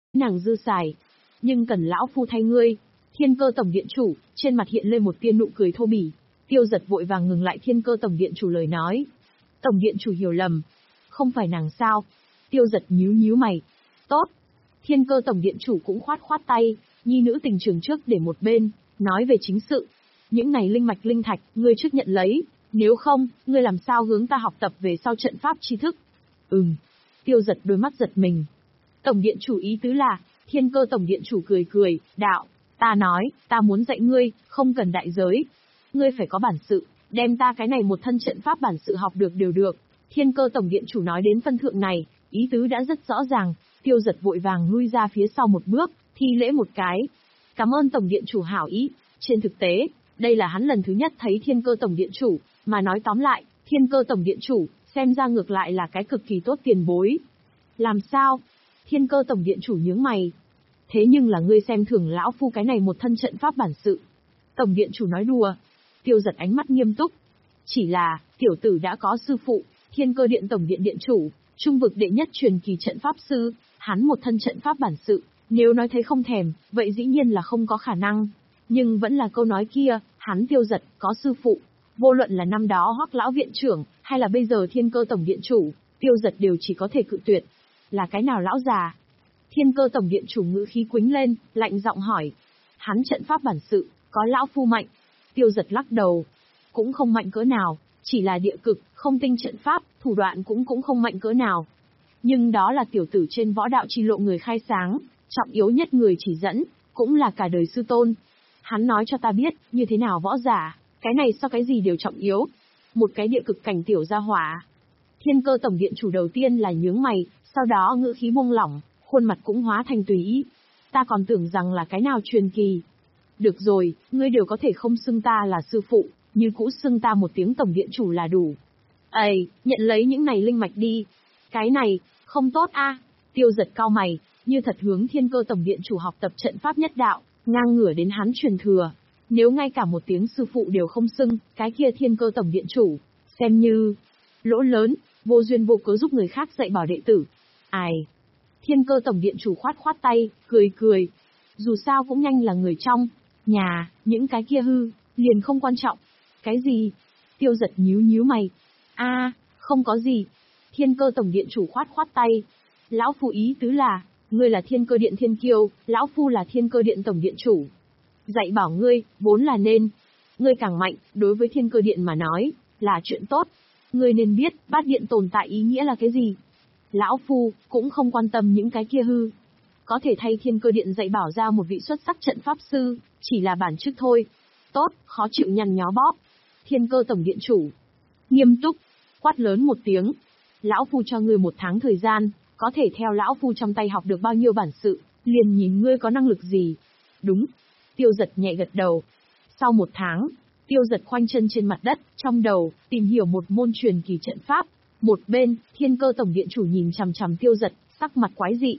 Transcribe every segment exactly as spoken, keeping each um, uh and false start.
nàng dư xài. Nhưng cần lão phu thay ngươi. Thiên Cơ tổng điện chủ, trên mặt hiện lên một tia nụ cười thô bỉ. Tiêu Giật vội vàng ngừng lại Thiên Cơ tổng điện chủ lời nói. Tổng điện chủ hiểu lầm. Không phải nàng sao? Tiêu Giật nhíu nhíu mày. Tốt. Thiên Cơ tổng điện chủ cũng khoát khoát tay, nhi nữ tình trường trước để một bên, nói về chính sự. Những này linh mạch linh thạch, ngươi trước nhận lấy, nếu không, ngươi làm sao hướng ta học tập về sau trận pháp tri thức? Ừm. Tiêu Giật đôi mắt giật mình. Tổng điện chủ ý tứ là, Thiên Cơ tổng điện chủ cười cười, đạo, ta nói, ta muốn dạy ngươi, không cần đại giới. Ngươi phải có bản sự, đem ta cái này một thân trận pháp bản sự học được đều được. Thiên Cơ tổng điện chủ nói đến phân thượng này, ý tứ đã rất rõ ràng. Tiêu Giật vội vàng lui ra phía sau một bước, thi lễ một cái. Cảm ơn tổng điện chủ hảo ý. Trên thực tế, đây là hắn lần thứ nhất thấy Thiên Cơ tổng điện chủ, mà nói tóm lại, Thiên Cơ tổng điện chủ, xem ra ngược lại là cái cực kỳ tốt tiền bối. Làm sao? Thiên Cơ tổng điện chủ nhướng mày. Thế nhưng là ngươi xem thường lão phu cái này một thân trận pháp bản sự. Tổng điện chủ nói đùa. Tiêu Giật ánh mắt nghiêm túc. Chỉ là, tiểu tử đã có sư phụ, Thiên Cơ điện tổng điện điện chủ, trung vực đệ nhất truyền kỳ trận pháp sư, hắn một thân trận pháp bản sự, nếu nói thấy không thèm, vậy dĩ nhiên là không có khả năng. Nhưng vẫn là câu nói kia, hắn Tiêu Giật có sư phụ, vô luận là năm đó Hoắc lão viện trưởng, hay là bây giờ Thiên Cơ tổng điện chủ, Tiêu Giật đều chỉ có thể cự tuyệt. Là cái nào lão già? Thiên Cơ tổng điện chủ ngữ khí quĩnh lên, lạnh giọng hỏi. Hắn trận pháp bản sự, có lão phu mạnh. Tiêu Giật lắc đầu. Cũng không mạnh cỡ nào, chỉ là địa cực, không tinh trận pháp, thủ đoạn cũng cũng không mạnh cỡ nào. Nhưng đó là tiểu tử trên võ đạo chi lộ người khai sáng, trọng yếu nhất người chỉ dẫn, cũng là cả đời sư tôn. Hắn nói cho ta biết, như thế nào võ giả, cái này so cái gì đều trọng yếu. Một cái địa cực cảnh tiểu gia hỏa. Thiên Cơ tổng điện chủ đầu tiên là nhướng mày, sau đó ngữ khí buông lỏng, khuôn mặt cũng hóa thành tùy ý. Ta còn tưởng rằng là cái nào truyền kỳ. Được rồi, ngươi đều có thể không xưng ta là sư phụ, như cũ xưng ta một tiếng tổng điện chủ là đủ. Ây, nhận lấy những này linh mạch đi. Cái này, không tốt a. Tiêu Giật cau mày, như thật hướng Thiên Cơ tổng điện chủ học tập trận pháp nhất đạo, ngang ngửa đến hắn truyền thừa. Nếu ngay cả một tiếng sư phụ đều không xưng, cái kia Thiên Cơ tổng điện chủ, xem như lỗ lớn, vô duyên vô cớ giúp người khác dạy bảo đệ tử. Ai? Thiên Cơ tổng điện chủ khoát khoát tay, cười cười. Dù sao cũng nhanh là người trong nhà, những cái kia hư, liền không quan trọng. Cái gì? Tiêu Giật nhíu nhíu mày. A, không có gì. Thiên Cơ tổng điện chủ khoát khoát tay. Lão phu ý tứ là, ngươi là Thiên Cơ điện thiên kiêu, lão phu là Thiên Cơ điện tổng điện chủ. Dạy bảo ngươi, vốn là nên. Ngươi càng mạnh, đối với Thiên Cơ điện mà nói, là chuyện tốt. Ngươi nên biết, bát điện tồn tại ý nghĩa là cái gì. Lão phu, cũng không quan tâm những cái kia hư. Có thể thay Thiên Cơ điện dạy bảo ra một vị xuất sắc trận pháp sư, chỉ là bản chức thôi. Tốt, khó chịu nhăn nhó bóp. Thiên Cơ tổng điện chủ. Nghiêm túc, quát lớn một tiếng. Lão phu cho ngươi một tháng thời gian, có thể theo lão phu trong tay học được bao nhiêu bản sự, liền nhìn ngươi có năng lực gì. Đúng. Tiêu Giật nhẹ gật đầu. Sau một tháng, Tiêu Giật khoanh chân trên mặt đất, trong đầu, tìm hiểu một môn truyền kỳ trận pháp. Một bên, Thiên Cơ tổng điện chủ nhìn chằm chằm Tiêu Giật, sắc mặt quái dị.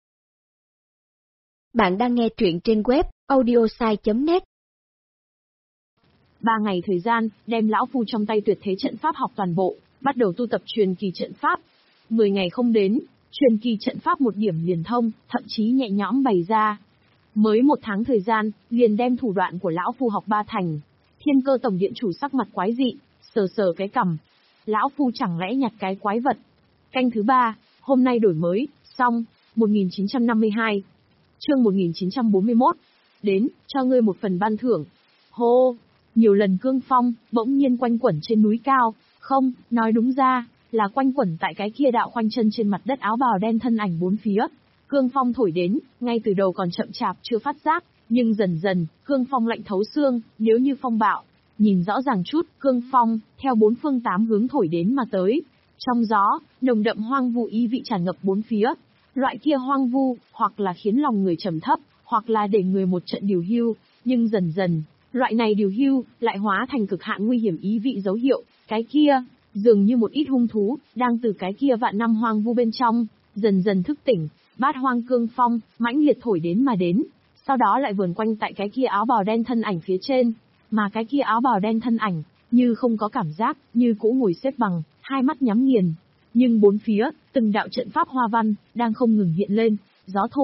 Bạn đang nghe truyện trên web audiosai chấm net. Ba ngày thời gian, đem lão phu trong tay tuyệt thế trận pháp học toàn bộ, bắt đầu tu tập truyền kỳ trận pháp. Mười ngày không đến, truyền kỳ trận pháp một điểm liền thông, thậm chí nhẹ nhõm bày ra. Mới một tháng thời gian, liền đem thủ đoạn của lão phu học ba thành. Thiên Cơ tổng điện chủ sắc mặt quái dị, sờ sờ cái cằm. Lão phu chẳng lẽ nhặt cái quái vật. Canh thứ ba, hôm nay đổi mới, xong, một nghìn chín trăm năm mươi hai. Chương một nghìn chín trăm bốn mươi mốt. Đến, cho ngươi một phần ban thưởng. Hô, nhiều lần cương phong, bỗng nhiên quanh quẩn trên núi cao. Không, nói đúng ra, là quanh quẩn tại cái kia đạo khoanh chân trên mặt đất áo bào đen thân ảnh bốn phía. Cương phong thổi đến, ngay từ đầu còn chậm chạp chưa phát giác, nhưng dần dần, cương phong lạnh thấu xương, nếu như phong bạo. Nhìn rõ ràng chút, cương phong, theo bốn phương tám hướng thổi đến mà tới. Trong gió, nồng đậm hoang vu ý vị tràn ngập bốn phía. Loại kia hoang vu, hoặc là khiến lòng người trầm thấp, hoặc là để người một trận điều hưu, nhưng dần dần, loại này điều hưu, lại hóa thành cực hạn nguy hiểm ý vị dấu hiệu, cái kia, dường như một ít hung thú, đang từ cái kia vạn năm hoang vu bên trong, dần dần thức tỉnh, bát hoang cương phong, mãnh liệt thổi đến mà đến, sau đó lại vờn quanh tại cái kia áo bào đen thân ảnh phía trên, mà cái kia áo bào đen thân ảnh, như không có cảm giác, như cũ ngồi xếp bằng, hai mắt nhắm nghiền. Nhưng bốn phía, từng đạo trận pháp hoa văn, đang không ngừng hiện lên, gió thổi,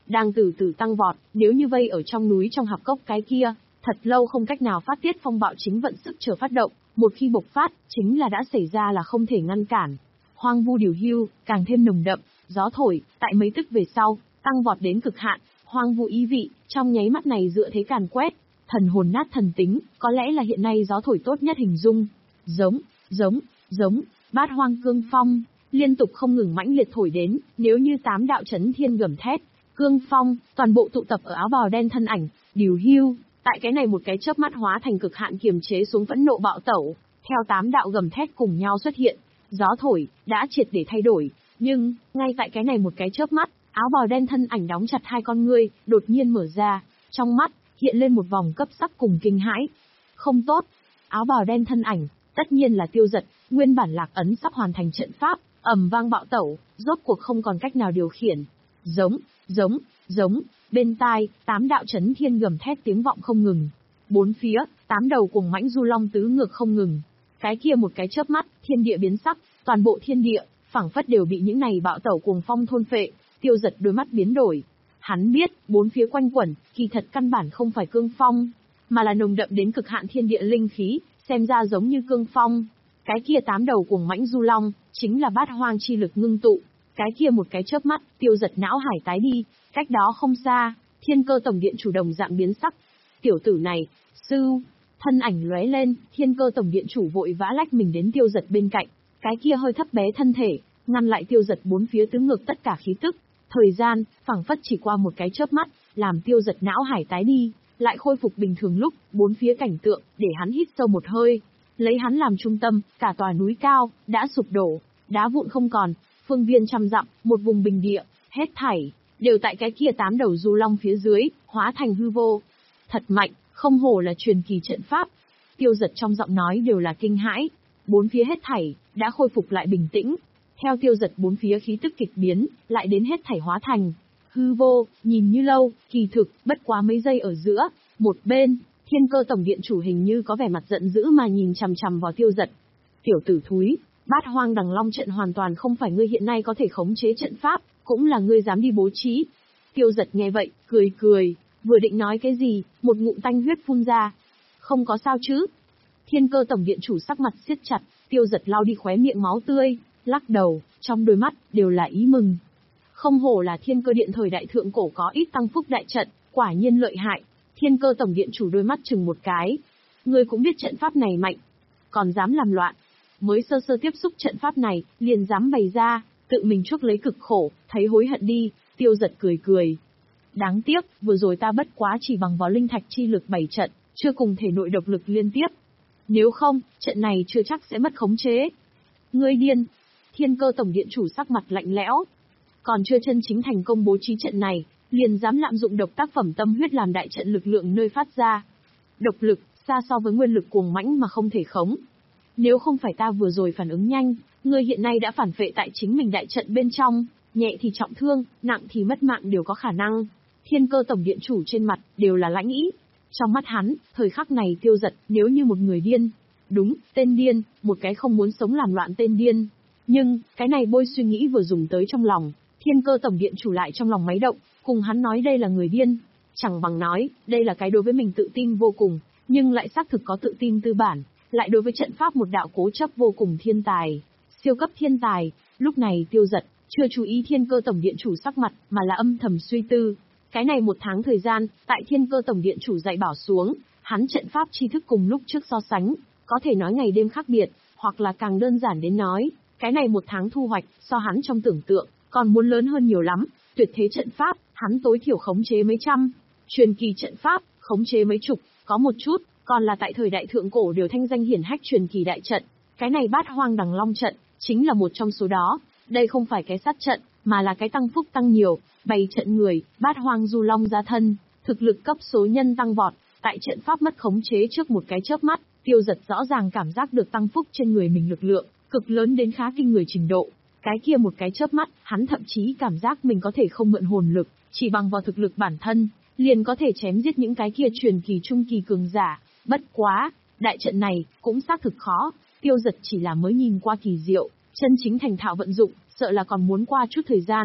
đang từ từ tăng vọt, nếu như vây ở trong núi trong hạp cốc cái kia, thật lâu không cách nào phát tiết phong bạo chính vận sức chờ phát động, một khi bộc phát, chính là đã xảy ra là không thể ngăn cản. Hoang vu điều hưu, càng thêm nồng đậm, gió thổi, tại mấy tức về sau, tăng vọt đến cực hạn, hoang vu ý vị, trong nháy mắt này dựa thế càn quét, thần hồn nát thần tính, có lẽ là hiện nay gió thổi tốt nhất hình dung. Giống, giống, giống, bát hoang cương phong, liên tục không ngừng mãnh liệt thổi đến, nếu như tám đạo chấn thiên gầm thét, cương phong, toàn bộ tụ tập ở áo bào đen thân ảnh, điều hưu, tại cái này một cái chớp mắt hóa thành cực hạn kiềm chế xuống phẫn nộ bạo tẩu, theo tám đạo gầm thét cùng nhau xuất hiện, gió thổi, đã triệt để thay đổi, nhưng, ngay tại cái này một cái chớp mắt, áo bào đen thân ảnh đóng chặt hai con ngươi, đột nhiên mở ra, trong mắt, hiện lên một vòng cấp sắc cùng kinh hãi. Không tốt, áo bào đen thân ảnh, tất nhiên là Tiêu Dật, nguyên bản lạc ấn sắp hoàn thành trận pháp, ầm vang bạo tẩu, rốt cuộc không còn cách nào điều khiển. Giống, giống, giống, bên tai, tám đạo chấn thiên gầm thét tiếng vọng không ngừng. Bốn phía, tám đầu cuồng mãnh du long tứ ngược không ngừng. Cái kia một cái chớp mắt, thiên địa biến sắc, toàn bộ thiên địa, phảng phất đều bị những này bạo tẩu cuồng phong thôn phệ. Tiêu Dật đôi mắt biến đổi. Hắn biết, bốn phía quanh quẩn, kỳ thật căn bản không phải cương phong, mà là nồng đậm đến cực hạn thiên địa linh khí, xem ra giống như cương phong. Cái kia tám đầu cuồng mãnh du long, chính là bát hoang chi lực ngưng tụ. Cái kia một cái chớp mắt, Tiêu Dật não hải tái đi, cách đó không xa, Thiên Cơ Tổng Điện chủ đồng dạng biến sắc. Tiểu tử này, sư, thân ảnh lóe lên, Thiên Cơ Tổng Điện chủ vội vã lách mình đến Tiêu Dật bên cạnh, cái kia hơi thấp bé thân thể, ngăn lại Tiêu Dật bốn phía tứ ngược tất cả khí tức. Thời gian, phảng phất chỉ qua một cái chớp mắt, làm Tiêu Dật não hải tái đi, lại khôi phục bình thường lúc, bốn phía cảnh tượng, để hắn hít sâu một hơi. Lấy hắn làm trung tâm, cả tòa núi cao, đã sụp đổ, đá vụn không còn, phương viên trăm dặm, một vùng bình địa, hết thảy, đều tại cái kia tám đầu du long phía dưới, hóa thành hư vô. Thật mạnh, không hổ là truyền kỳ trận pháp. Tiêu Dật trong giọng nói đều là kinh hãi, bốn phía hết thảy, đã khôi phục lại bình tĩnh. Theo Tiêu Dật bốn phía khí tức kịch biến, lại đến hết thảy hóa thành hư vô, nhìn như lâu, kỳ thực, bất quá mấy giây ở giữa, một bên, Thiên Cơ Tổng Điện chủ hình như có vẻ mặt giận dữ mà nhìn chằm chằm vào Tiêu Dật. Tiểu tử thúi, bát hoang đằng long trận hoàn toàn không phải ngươi hiện nay có thể khống chế trận pháp, cũng là ngươi dám đi bố trí. Tiêu Dật nghe vậy, cười cười, vừa định nói cái gì, một ngụm tanh huyết phun ra. Không có sao chứ? Thiên Cơ Tổng Điện chủ sắc mặt siết chặt, Tiêu Dật lau đi khóe miệng máu tươi, lắc đầu, trong đôi mắt, đều là ý mừng. Không hổ là Thiên Cơ Điện thời đại thượng cổ có ít tăng phúc đại trận, quả nhiên lợi hại. Thiên Cơ Tổng Điện chủ đôi mắt chừng một cái. Ngươi cũng biết trận pháp này mạnh, còn dám làm loạn. Mới sơ sơ tiếp xúc trận pháp này, liền dám bày ra, tự mình chuốc lấy cực khổ, thấy hối hận đi. Tiêu Dật cười cười. Đáng tiếc, vừa rồi ta bất quá chỉ bằng vào linh thạch chi lực bày trận, chưa cùng thể nội độc lực liên tiếp. Nếu không, trận này chưa chắc sẽ mất khống chế. Ngươi điên. Thiên Cơ Tổng Điện chủ sắc mặt lạnh lẽo. Còn chưa chân chính thành công bố trí trận này, liền dám lạm dụng độc tác phẩm tâm huyết làm đại trận lực lượng nơi phát ra. Độc lực, xa so với nguyên lực cuồng mãnh mà không thể khống. Nếu không phải ta vừa rồi phản ứng nhanh, ngươi hiện nay đã phản phệ tại chính mình đại trận bên trong, nhẹ thì trọng thương, nặng thì mất mạng đều có khả năng. Thiên Cơ Tổng Điện chủ trên mặt, đều là lãnh ý. Trong mắt hắn, thời khắc này Tiêu Dật, nếu như một người điên. Đúng, tên điên, một cái không muốn sống làm loạn tên điên. Nhưng, cái này bôi suy nghĩ vừa dùng tới trong lòng, Thiên Cơ Tổng Điện chủ lại trong lòng máy động, cùng hắn nói đây là người điên. Chẳng bằng nói, đây là cái đối với mình tự tin vô cùng, nhưng lại xác thực có tự tin tư bản, lại đối với trận pháp một đạo cố chấp vô cùng thiên tài, siêu cấp thiên tài. Lúc này Tiêu Dật, chưa chú ý Thiên Cơ Tổng Điện chủ sắc mặt, mà là âm thầm suy tư. Cái này một tháng thời gian, tại Thiên Cơ Tổng Điện chủ dạy bảo xuống, hắn trận pháp tri thức cùng lúc trước so sánh, có thể nói ngày đêm khác biệt, hoặc là càng đơn giản đến nói, cái này một tháng thu hoạch, so hắn trong tưởng tượng, còn muốn lớn hơn nhiều lắm. Tuyệt thế trận pháp, hắn tối thiểu khống chế mấy trăm, truyền kỳ trận pháp, khống chế mấy chục, có một chút, còn là tại thời đại thượng cổ đều thanh danh hiển hách truyền kỳ đại trận. Cái này bát hoang đằng long trận, chính là một trong số đó. Đây không phải cái sát trận, mà là cái tăng phúc tăng nhiều, bày trận người, bát hoang du long ra thân, thực lực cấp số nhân tăng vọt, tại trận pháp mất khống chế trước một cái chớp mắt, Tiêu Dật rõ ràng cảm giác được tăng phúc trên người mình lực lượng, cực lớn đến khá kinh người trình độ. Cái kia một cái chớp mắt, hắn thậm chí cảm giác mình có thể không mượn hồn lực, chỉ bằng vào thực lực bản thân, liền có thể chém giết những cái kia truyền kỳ trung kỳ cường giả. Bất quá, đại trận này, cũng xác thực khó, Tiêu Dật chỉ là mới nhìn qua kỳ diệu, chân chính thành thạo vận dụng, sợ là còn muốn qua chút thời gian.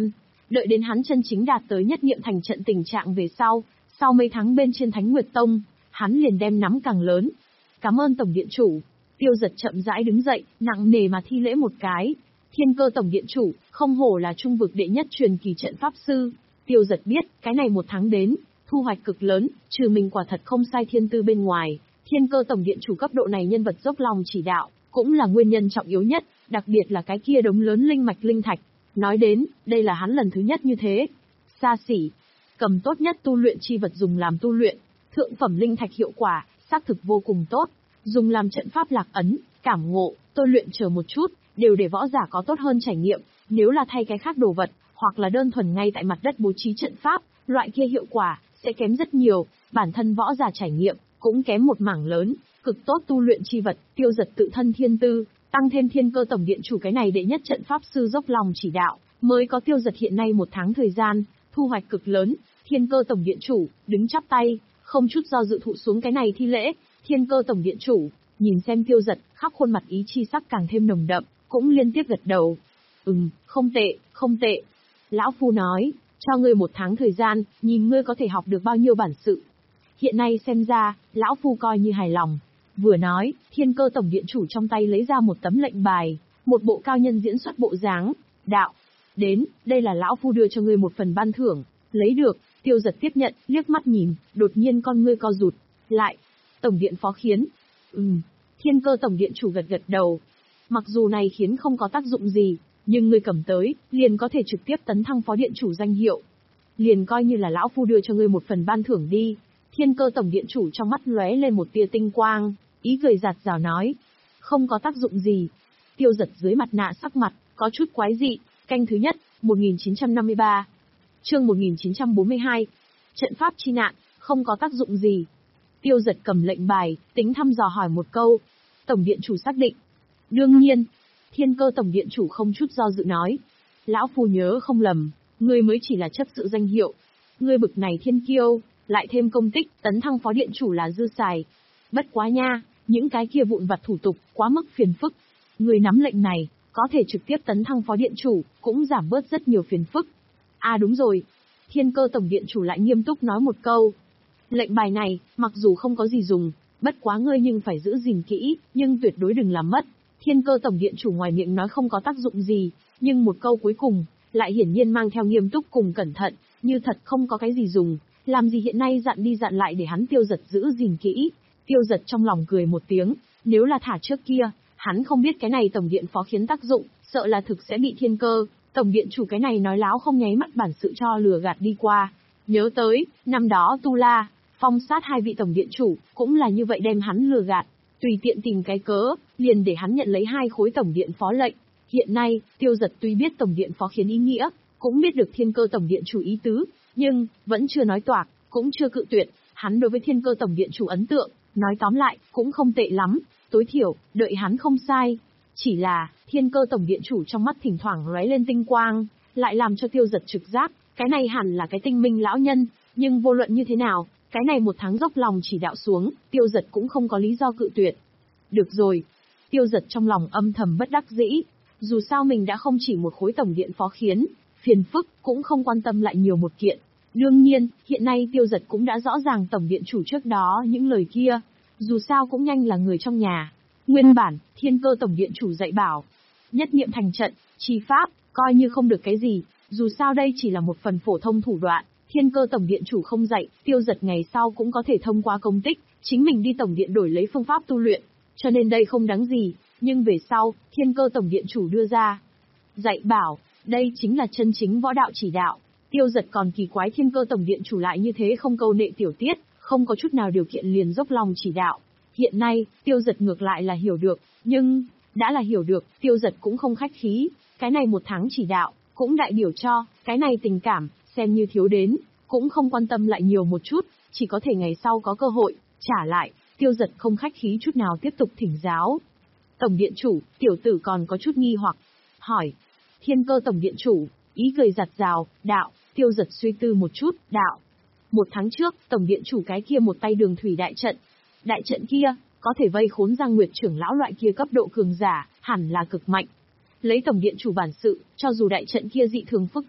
Đợi đến hắn chân chính đạt tới nhất niệm thành trận tình trạng về sau, sau mấy tháng bên trên Thánh Nguyệt Tông, hắn liền đem nắm càng lớn. Cảm ơn Tổng Điện Chủ. Tiêu Giật chậm rãi đứng dậy, nặng nề mà thi lễ một cái. Thiên Cơ Tổng Điện Chủ, không hổ là trung vực đệ nhất truyền kỳ trận pháp sư. Tiêu Giật biết, cái này một tháng đến, thu hoạch cực lớn, trừ mình quả thật không sai thiên tư bên ngoài, Thiên Cơ Tổng Điện Chủ cấp độ này nhân vật dốc lòng chỉ đạo, cũng là nguyên nhân trọng yếu nhất, đặc biệt là cái kia đống lớn linh mạch linh thạch. Nói đến, đây là hắn lần thứ nhất như thế. Xa xỉ, cầm tốt nhất tu luyện chi vật dùng làm tu luyện, thượng phẩm linh thạch hiệu quả, xác thực vô cùng tốt, dùng làm trận pháp lạc ấn, cảm ngộ, tôi luyện chờ một chút, đều để võ giả có tốt hơn trải nghiệm, nếu là thay cái khác đồ vật, hoặc là đơn thuần ngay tại mặt đất bố trí trận pháp, loại kia hiệu quả sẽ kém rất nhiều, bản thân võ giả trải nghiệm cũng kém một mảng lớn, cực tốt tu luyện chi vật, Tiêu Giật tự thân thiên tư, tăng thêm Thiên Cơ Tổng Điện Chủ cái này đệ nhất trận pháp sư dốc lòng chỉ đạo, mới có Tiêu Giật hiện nay một tháng thời gian, thu hoạch cực lớn. Thiên Cơ Tổng Điện Chủ đứng chắp tay, không chút do dự thụ xuống cái này thi lễ. Thiên Cơ Tổng Điện Chủ nhìn xem Tiêu Giật, khắp khuôn mặt ý chi sắc càng thêm nồng đậm, cũng liên tiếp gật đầu. Ừm, không tệ, không tệ. Lão Phu nói, cho ngươi một tháng thời gian, nhìn ngươi có thể học được bao nhiêu bản sự. Hiện nay xem ra, Lão Phu coi như hài lòng. Vừa nói, Thiên Cơ Tổng Điện Chủ trong tay lấy ra một tấm lệnh bài, một bộ cao nhân diễn xuất bộ dáng. Đạo, đến, đây là Lão Phu đưa cho ngươi một phần ban thưởng. Lấy được, Tiêu Giật tiếp nhận, liếc mắt nhìn, đột nhiên con ngươi co rụt. Lại, Tổng Điện Phó khiến. Ừm, Thiên Cơ Tổng Điện Chủ gật gật đầu. Mặc dù này khiến không có tác dụng gì, nhưng ngươi cầm tới, liền có thể trực tiếp tấn thăng Phó Điện Chủ danh hiệu. Liền coi như là Lão Phu đưa cho ngươi một phần ban thưởng đi. Thiên Cơ Tổng Điện Chủ trong mắt lóe lên một tia tinh quang, ý cười giạt rào nói. Không có tác dụng gì. Tiêu Giật dưới mặt nạ sắc mặt, có chút quái dị. Canh thứ nhất, một nghìn chín trăm năm mươi ba. Chương một nghìn chín trăm bốn mươi hai. Trận pháp chi nạn, không có tác dụng gì. Tiêu Giật cầm lệnh bài, tính thăm dò hỏi một câu. Tổng Điện Chủ xác định. Đương nhiên. Thiên Cơ Tổng Điện Chủ không chút do dự nói. Lão Phu nhớ không lầm, ngươi mới chỉ là chấp sự danh hiệu. Ngươi bực này thiên kiêu, lại thêm công tích, tấn thăng Phó Điện Chủ là dư xài. Bất quá nha, những cái kia vụn vặt thủ tục, quá mức phiền phức. Ngươi nắm lệnh này, có thể trực tiếp tấn thăng Phó Điện Chủ, cũng giảm bớt rất nhiều phiền phức. À đúng rồi. Thiên Cơ Tổng Điện Chủ lại nghiêm túc nói một câu. Lệnh bài này, mặc dù không có gì dùng, bất quá ngươi nhưng phải giữ gìn kỹ, nhưng tuyệt đối đừng làm mất. Thiên Cơ Tổng Điện Chủ ngoài miệng nói không có tác dụng gì, nhưng một câu cuối cùng, lại hiển nhiên mang theo nghiêm túc cùng cẩn thận, như thật không có cái gì dùng, làm gì hiện nay dặn đi dặn lại để hắn Tiêu Giật giữ gìn kỹ. Tiêu Giật trong lòng cười một tiếng, nếu là thả trước kia, hắn không biết cái này Tổng Điện Phó khiến tác dụng, sợ là thực sẽ bị Thiên Cơ Tổng Điện Chủ cái này nói láo không nháy mắt bản sự cho lừa gạt đi qua. Nhớ tới, năm đó Tu La, Phong sát hai vị Tổng Điện Chủ, cũng là như vậy đem hắn lừa gạt, tùy tiện tìm cái cớ, liền để hắn nhận lấy hai khối Tổng Điện Phó lệnh. Hiện nay, Tiêu Giật tuy biết Tổng Điện Phó khiến ý nghĩa, cũng biết được Thiên Cơ Tổng Điện Chủ ý tứ, nhưng, vẫn chưa nói toạc, cũng chưa cự tuyệt, hắn đối với Thiên Cơ Tổng Điện Chủ ấn tượng, nói tóm lại, cũng không tệ lắm, tối thiểu, đợi hắn không sai. Chỉ là, Thiên Cơ Tổng Điện Chủ trong mắt thỉnh thoảng lóe lên tinh quang, lại làm cho Tiêu Giật trực giác, cái này hẳn là cái tinh minh lão nhân, nhưng vô luận như thế nào, cái này một tháng dốc lòng chỉ đạo xuống, Tiêu Giật cũng không có lý do cự tuyệt. Được rồi. Tiêu Giật trong lòng âm thầm bất đắc dĩ, dù sao mình đã không chỉ một khối Tổng Điện Phó khiến, phiền phức, cũng không quan tâm lại nhiều một kiện. Đương nhiên, hiện nay Tiêu Giật cũng đã rõ ràng Tổng Điện Chủ trước đó những lời kia, dù sao cũng nhanh là người trong nhà. Nguyên bản, Thiên Cơ Tổng Điện Chủ dạy bảo, nhất niệm thành trận, chi pháp, coi như không được cái gì, dù sao đây chỉ là một phần phổ thông thủ đoạn, Thiên Cơ Tổng Điện Chủ không dạy, Tiêu Giật ngày sau cũng có thể thông qua công tích, chính mình đi Tổng Điện đổi lấy phương pháp tu luyện, cho nên đây không đáng gì, nhưng về sau, Thiên Cơ Tổng Điện Chủ đưa ra dạy bảo, đây chính là chân chính võ đạo chỉ đạo. Tiêu Giật còn kỳ quái Thiên Cơ Tổng Điện Chủ lại như thế không câu nệ tiểu tiết, không có chút nào điều kiện liền dốc lòng chỉ đạo. Hiện nay, Tiêu Giật ngược lại là hiểu được, nhưng, đã là hiểu được, Tiêu Giật cũng không khách khí, cái này một tháng chỉ đạo, cũng đại biểu cho, cái này tình cảm, xem như thiếu đến, cũng không quan tâm lại nhiều một chút, chỉ có thể ngày sau có cơ hội, trả lại. Tiêu Giật không khách khí chút nào tiếp tục thỉnh giáo. Tổng Điện Chủ, tiểu tử còn có chút nghi hoặc, hỏi. Thiên Cơ Tổng Điện Chủ, ý cười giặt rào, đạo. Tiêu Giật suy tư một chút, đạo. Một tháng trước, Tổng Điện Chủ cái kia một tay đường thủy đại trận. Đại trận kia, có thể vây khốn Giang Nguyệt trưởng lão loại kia cấp độ cường giả, hẳn là cực mạnh. Lấy Tổng Điện Chủ bản sự, cho dù đại trận kia dị thường phức tạp,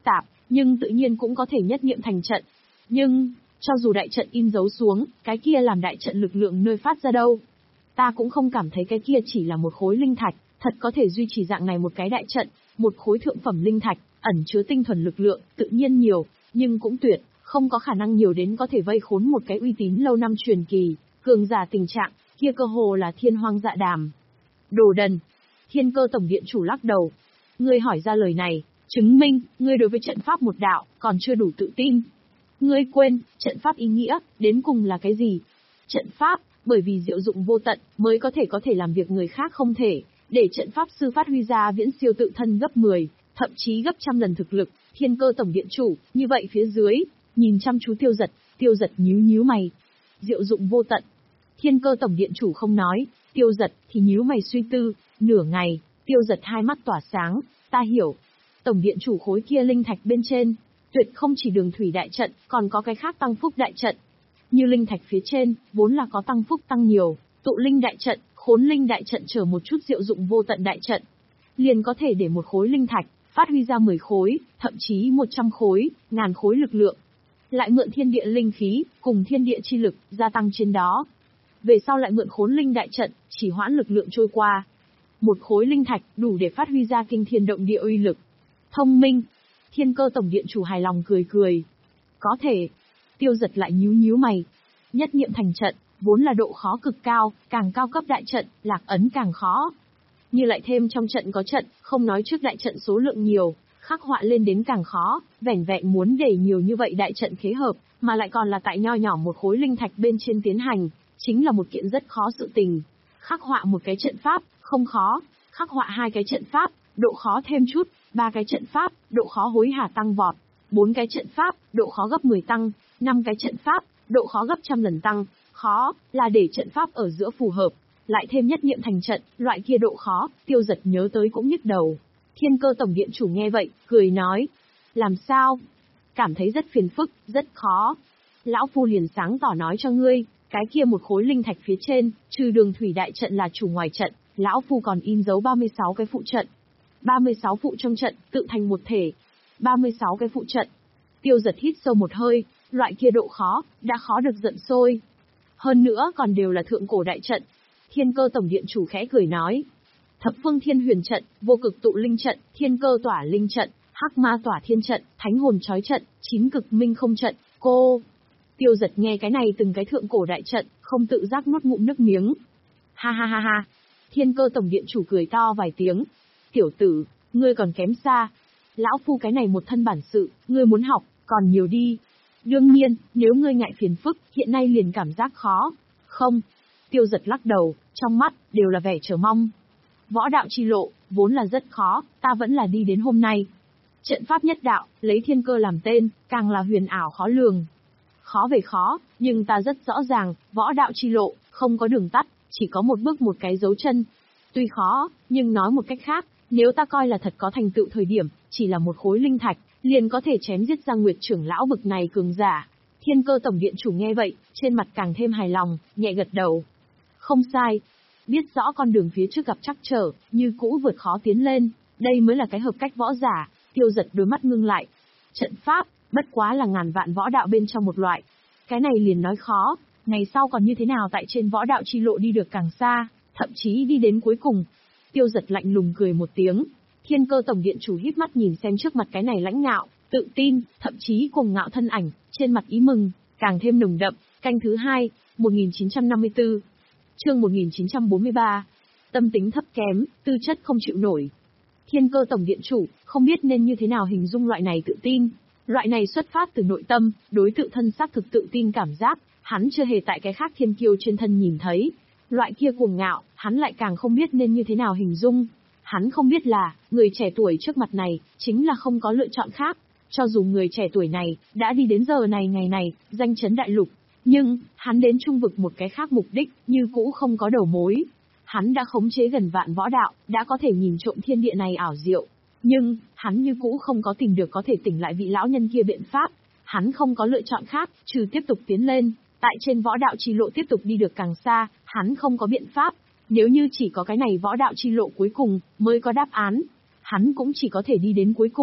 nhưng tự nhiên cũng có thể nhất niệm thành trận. Nhưng, cho dù đại trận in dấu xuống, cái kia làm đại trận lực lượng nơi phát ra đâu. Ta cũng không cảm thấy cái kia chỉ là một khối linh thạch, thật có thể duy trì dạng này một cái đại trận, một khối thượng phẩm linh thạch, ẩn chứa tinh thuần lực lượng, tự nhiên nhiều, nhưng cũng tuyệt, không có khả năng nhiều đến có thể vây khốn một cái uy tín lâu năm truyền kỳ, cường giả tình trạng, kia cơ hồ là thiên hoang dạ đàm. Đồ đần! Thiên Cơ Tổng Điện chủ lắc đầu. Ngươi hỏi ra lời này, chứng minh, ngươi đối với trận pháp một đạo, còn chưa đủ tự tin. Ngươi quên, trận pháp ý nghĩa, đến cùng là cái gì? Trận pháp, bởi vì diệu dụng vô tận, mới có thể có thể làm việc người khác không thể, để trận pháp sư phát huy ra viễn siêu tự thân gấp mười, thậm chí gấp trăm lần thực lực. Thiên Cơ Tổng Điện chủ, như vậy phía dưới, nhìn chăm chú Tiêu Dật, Tiêu Dật nhíu nhíu mày. Diệu dụng vô tận. Thiên Cơ Tổng Điện chủ không nói, Tiêu Dật thì nhíu mày suy tư, nửa ngày, Tiêu Dật hai mắt tỏa sáng, ta hiểu. Tổng Điện chủ khối kia linh thạch bên trên, tuyệt không chỉ đường thủy đại trận, còn có cái khác tăng phúc đại trận. Như linh thạch phía trên, vốn là có tăng phúc tăng nhiều, tụ linh đại trận, khốn linh đại trận chờ một chút diệu dụng vô tận đại trận. Liền có thể để một khối linh thạch, phát huy ra mười khối, thậm chí một trăm khối, ngàn khối lực lượng. Lại mượn thiên địa linh khí, cùng thiên địa chi lực, gia tăng trên đó. Về sau lại mượn khốn linh đại trận, chỉ hoãn lực lượng trôi qua. Một khối linh thạch, đủ để phát huy ra kinh thiên động địa uy lực. Thông minh. Thiên Cơ Tổng Điện chủ hài lòng cười cười. Có thể. Tiêu Dật lại nhíu nhíu mày. Nhất niệm thành trận, vốn là độ khó cực cao, càng cao cấp đại trận, lạc ấn càng khó. Như lại thêm trong trận có trận, không nói trước đại trận số lượng nhiều, khắc họa lên đến càng khó, vẻn vẹn muốn để nhiều như vậy đại trận khế hợp, mà lại còn là tại nho nhỏ một khối linh thạch bên trên tiến hành, chính là một kiện rất khó sự tình. Khắc họa một cái trận pháp, không khó, khắc họa hai cái trận pháp, độ khó thêm chút, ba cái trận pháp, độ khó hối hả tăng vọt, bốn cái trận pháp, độ khó gấp mười tăng, năm cái trận pháp, độ khó gấp trăm lần tăng, khó, là để trận pháp ở giữa phù hợp, lại thêm nhất niệm thành trận, loại kia độ khó, Tiêu Dật nhớ tới cũng nhức đầu. Thiên Cơ Tổng Điện chủ nghe vậy, cười nói, làm sao? Cảm thấy rất phiền phức, rất khó. Lão Phu liền sáng tỏ nói cho ngươi, cái kia một khối linh thạch phía trên, trừ đường thủy đại trận là chủ ngoài trận, Lão Phu còn in dấu ba mươi sáu cái phụ trận. ba mươi sáu phụ trong trận, tự thành một thể. ba mươi sáu cái phụ trận. Tiêu Dật hít sâu một hơi, loại kia độ khó, đã khó được giận sôi. Hơn nữa còn đều là thượng cổ đại trận. Thiên Cơ Tổng Điện chủ khẽ cười nói. Thập phương thiên huyền trận, vô cực tụ linh trận, thiên cơ tỏa linh trận, hắc ma tỏa thiên trận, thánh hồn chói trận, chín cực minh không trận, cô. Tiêu Dật nghe cái này từng cái thượng cổ đại trận, không tự giác nuốt ngụm nước miếng. Ha ha ha ha. Thiên Cơ Tổng Điện chủ cười to vài tiếng. Tiểu tử, ngươi còn kém xa. Lão Phu cái này một thân bản sự, ngươi muốn học, còn nhiều đi. Đương nhiên, nếu ngươi ngại phiền phức, hiện nay liền cảm giác khó. Không. Tiêu Dật lắc đầu, trong mắt, đều là vẻ chờ mong. Võ đạo chi lộ, vốn là rất khó, ta vẫn là đi đến hôm nay. Trận pháp nhất đạo, lấy thiên cơ làm tên, càng là huyền ảo khó lường. Khó về khó, nhưng ta rất rõ ràng, võ đạo chi lộ, không có đường tắt, chỉ có một bước một cái dấu chân. Tuy khó, nhưng nói một cách khác, nếu ta coi là thật có thành tựu thời điểm, chỉ là một khối linh thạch, liền có thể chém giết ra Nguyệt trưởng lão bực này cường giả. Thiên Cơ Tổng Điện chủ nghe vậy, trên mặt càng thêm hài lòng, nhẹ gật đầu. Không sai. Biết rõ con đường phía trước gặp trắc trở, như cũ vượt khó tiến lên, đây mới là cái hợp cách võ giả. Tiêu Dật đôi mắt ngưng lại. Trận pháp, bất quá là ngàn vạn võ đạo bên trong một loại. Cái này liền nói khó, ngày sau còn như thế nào tại trên võ đạo chi lộ đi được càng xa, thậm chí đi đến cuối cùng. Tiêu Dật lạnh lùng cười một tiếng. Thiên Cơ Tổng Điện chủ híp mắt nhìn xem trước mặt cái này lãnh ngạo, tự tin, thậm chí cuồng ngạo thân ảnh, trên mặt ý mừng, càng thêm nồng đậm. Canh thứ hai, một nghìn chín trăm năm mươi tư. Chương một nghìn chín trăm bốn mươi ba. Tâm tính thấp kém, tư chất không chịu nổi. Thiên Cơ Tổng Điện chủ, không biết nên như thế nào hình dung loại này tự tin. Loại này xuất phát từ nội tâm, đối tự thân xác thực tự tin cảm giác, hắn chưa hề tại cái khác thiên kiêu trên thân nhìn thấy. Loại kia cuồng ngạo, hắn lại càng không biết nên như thế nào hình dung. Hắn không biết là, người trẻ tuổi trước mặt này, chính là không có lựa chọn khác. Cho dù người trẻ tuổi này, đã đi đến giờ này ngày này, danh chấn đại lục. Nhưng, hắn đến trung vực một cái khác mục đích, như cũ không có đầu mối. Hắn đã khống chế gần vạn võ đạo, đã có thể nhìn trộm thiên địa này ảo diệu. Nhưng, hắn như cũ không có tìm được có thể tỉnh lại vị lão nhân kia biện pháp. Hắn không có lựa chọn khác, trừ tiếp tục tiến lên. Tại trên võ đạo chi lộ tiếp tục đi được càng xa, hắn không có biện pháp. Nếu như chỉ có cái này võ đạo chi lộ cuối cùng, mới có đáp án. Hắn cũng chỉ có thể đi đến cuối cùng.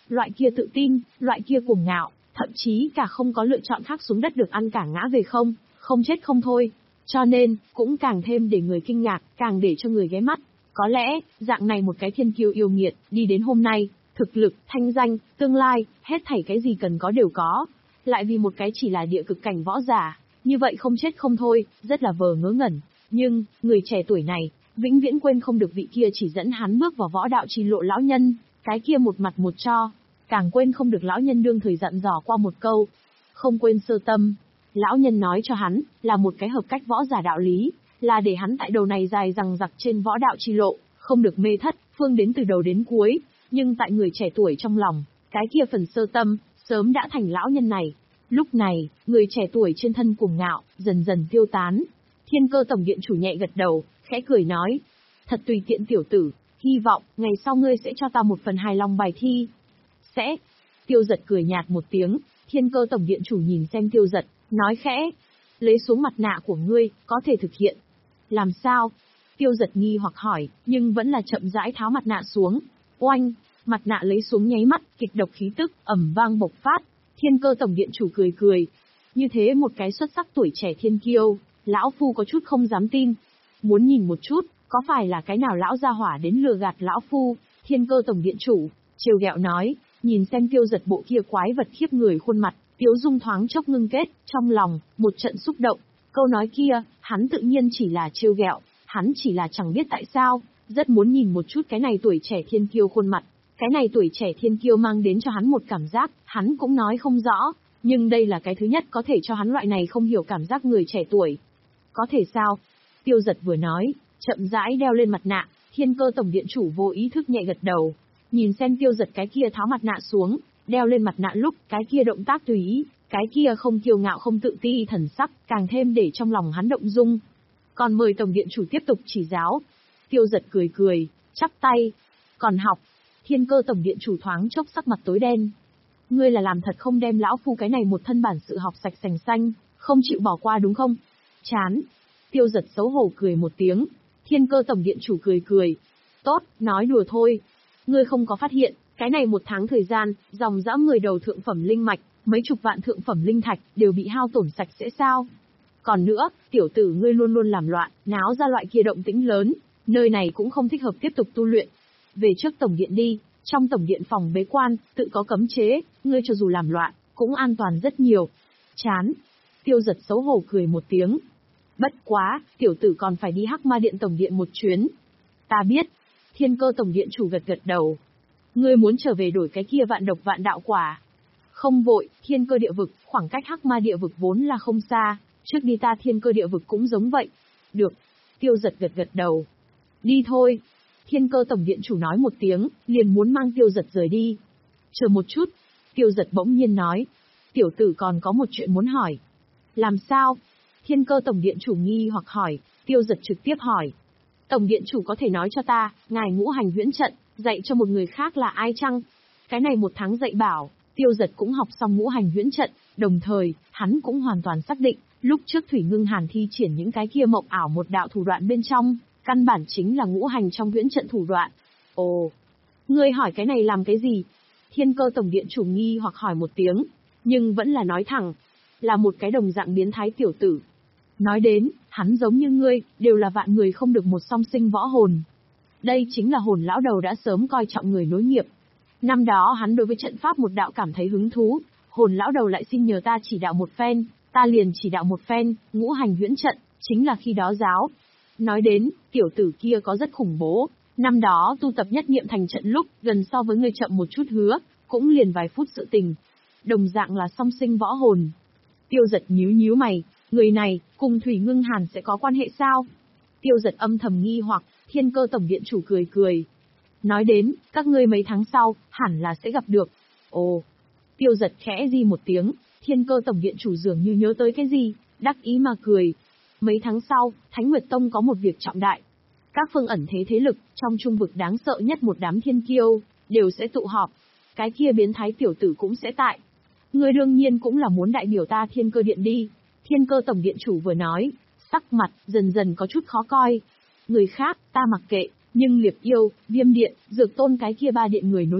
Loại kia tự tin, loại kia cuồng ngạo, thậm chí cả không có lựa chọn khác xuống đất được ăn cả ngã về không, không chết không thôi. Cho nên, cũng càng thêm để người kinh ngạc, càng để cho người ghé mắt. Có lẽ, dạng này một cái thiên kiêu yêu nghiệt, đi đến hôm nay, thực lực, thanh danh, tương lai, hết thảy cái gì cần có đều có. Lại vì một cái chỉ là địa cực cảnh võ giả, như vậy không chết không thôi, rất là vờ ngớ ngẩn. Nhưng, người trẻ tuổi này, vĩnh viễn quên không được vị kia chỉ dẫn hắn bước vào võ đạo chi lộ lão nhân, cái kia một mặt một cho. Càng quên không được lão nhân đương thời dặn dò qua một câu. Không quên sơ tâm. Lão nhân nói cho hắn, là một cái hợp cách võ giả đạo lý, là để hắn tại đầu này dài rằng giặc trên võ đạo chi lộ, không được mê thất, phương đến từ đầu đến cuối. Nhưng tại người trẻ tuổi trong lòng, cái kia phần sơ tâm, sớm đã thành lão nhân này. Lúc này, người trẻ tuổi trên thân cuồng ngạo, dần dần tiêu tán. Thiên Cơ Tổng Điện chủ nhẹ gật đầu, khẽ cười nói. Thật tùy tiện tiểu tử, hy vọng, ngày sau ngươi sẽ cho ta một phần hài lòng bài thi. Sẽ. Tiêu Giật cười nhạt một tiếng, Thiên Cơ Tổng Điện chủ nhìn xem Tiêu Giật, nói khẽ. Lấy xuống mặt nạ của ngươi, có thể thực hiện. Làm sao? Tiêu Giật nghi hoặc hỏi, nhưng vẫn là chậm rãi tháo mặt nạ xuống. Oanh, mặt nạ lấy xuống nháy mắt, kịch độc khí tức, ầm vang bộc phát. Thiên Cơ Tổng Điện chủ cười cười. Như thế một cái xuất sắc tuổi trẻ thiên kiêu, lão phu có chút không dám tin. Muốn nhìn một chút, có phải là cái nào lão gia hỏa đến lừa gạt lão phu? Thiên Cơ Tổng Điện chủ, trêu ghẹo nói, nhìn xem Tiêu Giật bộ kia quái vật khiếp người khuôn mặt, Tiếu Dung thoáng chốc ngưng kết, trong lòng, một trận xúc động. Câu nói kia, hắn tự nhiên chỉ là trêu ghẹo, hắn chỉ là chẳng biết tại sao, rất muốn nhìn một chút cái này tuổi trẻ thiên kiêu khuôn mặt. Cái này tuổi trẻ thiên kiêu mang đến cho hắn một cảm giác, hắn cũng nói không rõ, nhưng đây là cái thứ nhất có thể cho hắn loại này không hiểu cảm giác người trẻ tuổi. Có thể sao? Tiêu Giật vừa nói, chậm rãi đeo lên mặt nạ, Thiên Cơ Tổng Điện chủ vô ý thức nhẹ gật đầu. Nhìn xem Tiêu Giật cái kia tháo mặt nạ xuống, đeo lên mặt nạ lúc, cái kia động tác tùy ý, cái kia không kiêu ngạo không tự ti thần sắc, càng thêm để trong lòng hắn động dung. Còn mời Tổng Điện chủ tiếp tục chỉ giáo. Tiêu Giật cười cười, chắp tay. Còn học. Thiên Cơ Tổng Điện chủ thoáng chốc sắc mặt tối đen. Ngươi là làm thật không đem lão phu cái này một thân bản sự học sạch sành xanh, không chịu bỏ qua đúng không? Chán. Tiêu Giật xấu hổ cười một tiếng. Thiên Cơ Tổng Điện chủ cười cười. Tốt, nói đùa thôi. Ngươi không có phát hiện, cái này một tháng thời gian, dòng dã mười đầu thượng phẩm linh mạch, mấy chục vạn thượng phẩm linh thạch, đều bị hao tổn sạch sẽ sao? Còn nữa, tiểu tử ngươi luôn luôn làm loạn, náo ra loại kia động tĩnh lớn, nơi này cũng không thích hợp tiếp tục tu luyện. Về trước tổng điện đi, trong tổng điện phòng bế quan, tự có cấm chế, ngươi cho dù làm loạn, cũng an toàn rất nhiều. Chán. Tiêu Giật xấu hổ cười một tiếng. Bất quá, tiểu tử còn phải đi Hắc Ma Điện tổng điện một chuyến. Ta biết. Thiên Cơ Tổng Điện chủ gật gật đầu. Ngươi muốn trở về đổi cái kia vạn độc vạn đạo quả. Không vội, Thiên Cơ địa vực, khoảng cách Hắc Ma địa vực vốn là không xa, trước đi ta Thiên Cơ địa vực cũng giống vậy. Được. Tiêu Giật gật gật đầu. Đi thôi. Thiên Cơ Tổng Điện chủ nói một tiếng, liền muốn mang Tiêu Giật rời đi. Chờ một chút. Tiêu Giật bỗng nhiên nói. Tiểu tử còn có một chuyện muốn hỏi. Làm sao? Thiên Cơ Tổng Điện chủ nghi hoặc hỏi, Tiêu Giật trực tiếp hỏi. Tổng Điện chủ có thể nói cho ta, ngài ngũ hành huyễn trận, dạy cho một người khác là ai chăng? Cái này một tháng dạy bảo, Tiêu Giật cũng học xong ngũ hành huyễn trận, đồng thời, hắn cũng hoàn toàn xác định, lúc trước Thủy Ngưng Hàn thi triển những cái kia mộng ảo một đạo thủ đoạn bên trong, căn bản chính là ngũ hành trong huyễn trận thủ đoạn. Ồ, ngươi hỏi cái này làm cái gì? Thiên Cơ Tổng Điện chủ nghi hoặc hỏi một tiếng, nhưng vẫn là nói thẳng, là một cái đồng dạng biến thái tiểu tử. Nói đến, hắn giống như ngươi, đều là vạn người không được một song sinh võ hồn. Đây chính là hồn lão đầu đã sớm coi trọng người nối nghiệp. Năm đó hắn đối với trận pháp một đạo cảm thấy hứng thú, hồn lão đầu lại xin nhờ ta chỉ đạo một phen, ta liền chỉ đạo một phen, ngũ hành huyễn trận, chính là khi đó giáo. Nói đến, tiểu tử kia có rất khủng bố, năm đó tu tập nhất niệm thành trận lúc, gần so với người chậm một chút hứa, cũng liền vài phút sự tình. Đồng dạng là song sinh võ hồn. Tiêu Giật nhíu nhíu mày, người này, cùng Thủy Ngưng Hàn sẽ có quan hệ sao? Tiêu Giật âm thầm nghi hoặc, Thiên Cơ Tổng Điện chủ cười cười. Nói đến, các ngươi mấy tháng sau, hẳn là sẽ gặp được. Ồ. Tiêu Giật khẽ di một tiếng, Thiên Cơ Tổng Điện chủ dường như nhớ tới cái gì, đắc ý mà cười. Mấy tháng sau, Thánh Nguyệt Tông có một việc trọng đại. Các phương ẩn thế thế lực, trong trung vực đáng sợ nhất một đám thiên kiêu, đều sẽ tụ họp. Cái kia biến thái tiểu tử cũng sẽ tại. Ngươi đương nhiên cũng là muốn đại biểu ta Thiên Cơ Điện đi. Thiên Cơ Tổng Điện chủ vừa nói, sắc mặt, dần dần có chút khó coi. Người khác, ta mặc kệ, nhưng Liệp Yêu, Viêm Điện, Dược Tôn cái kia ba điện người nối nghiệp,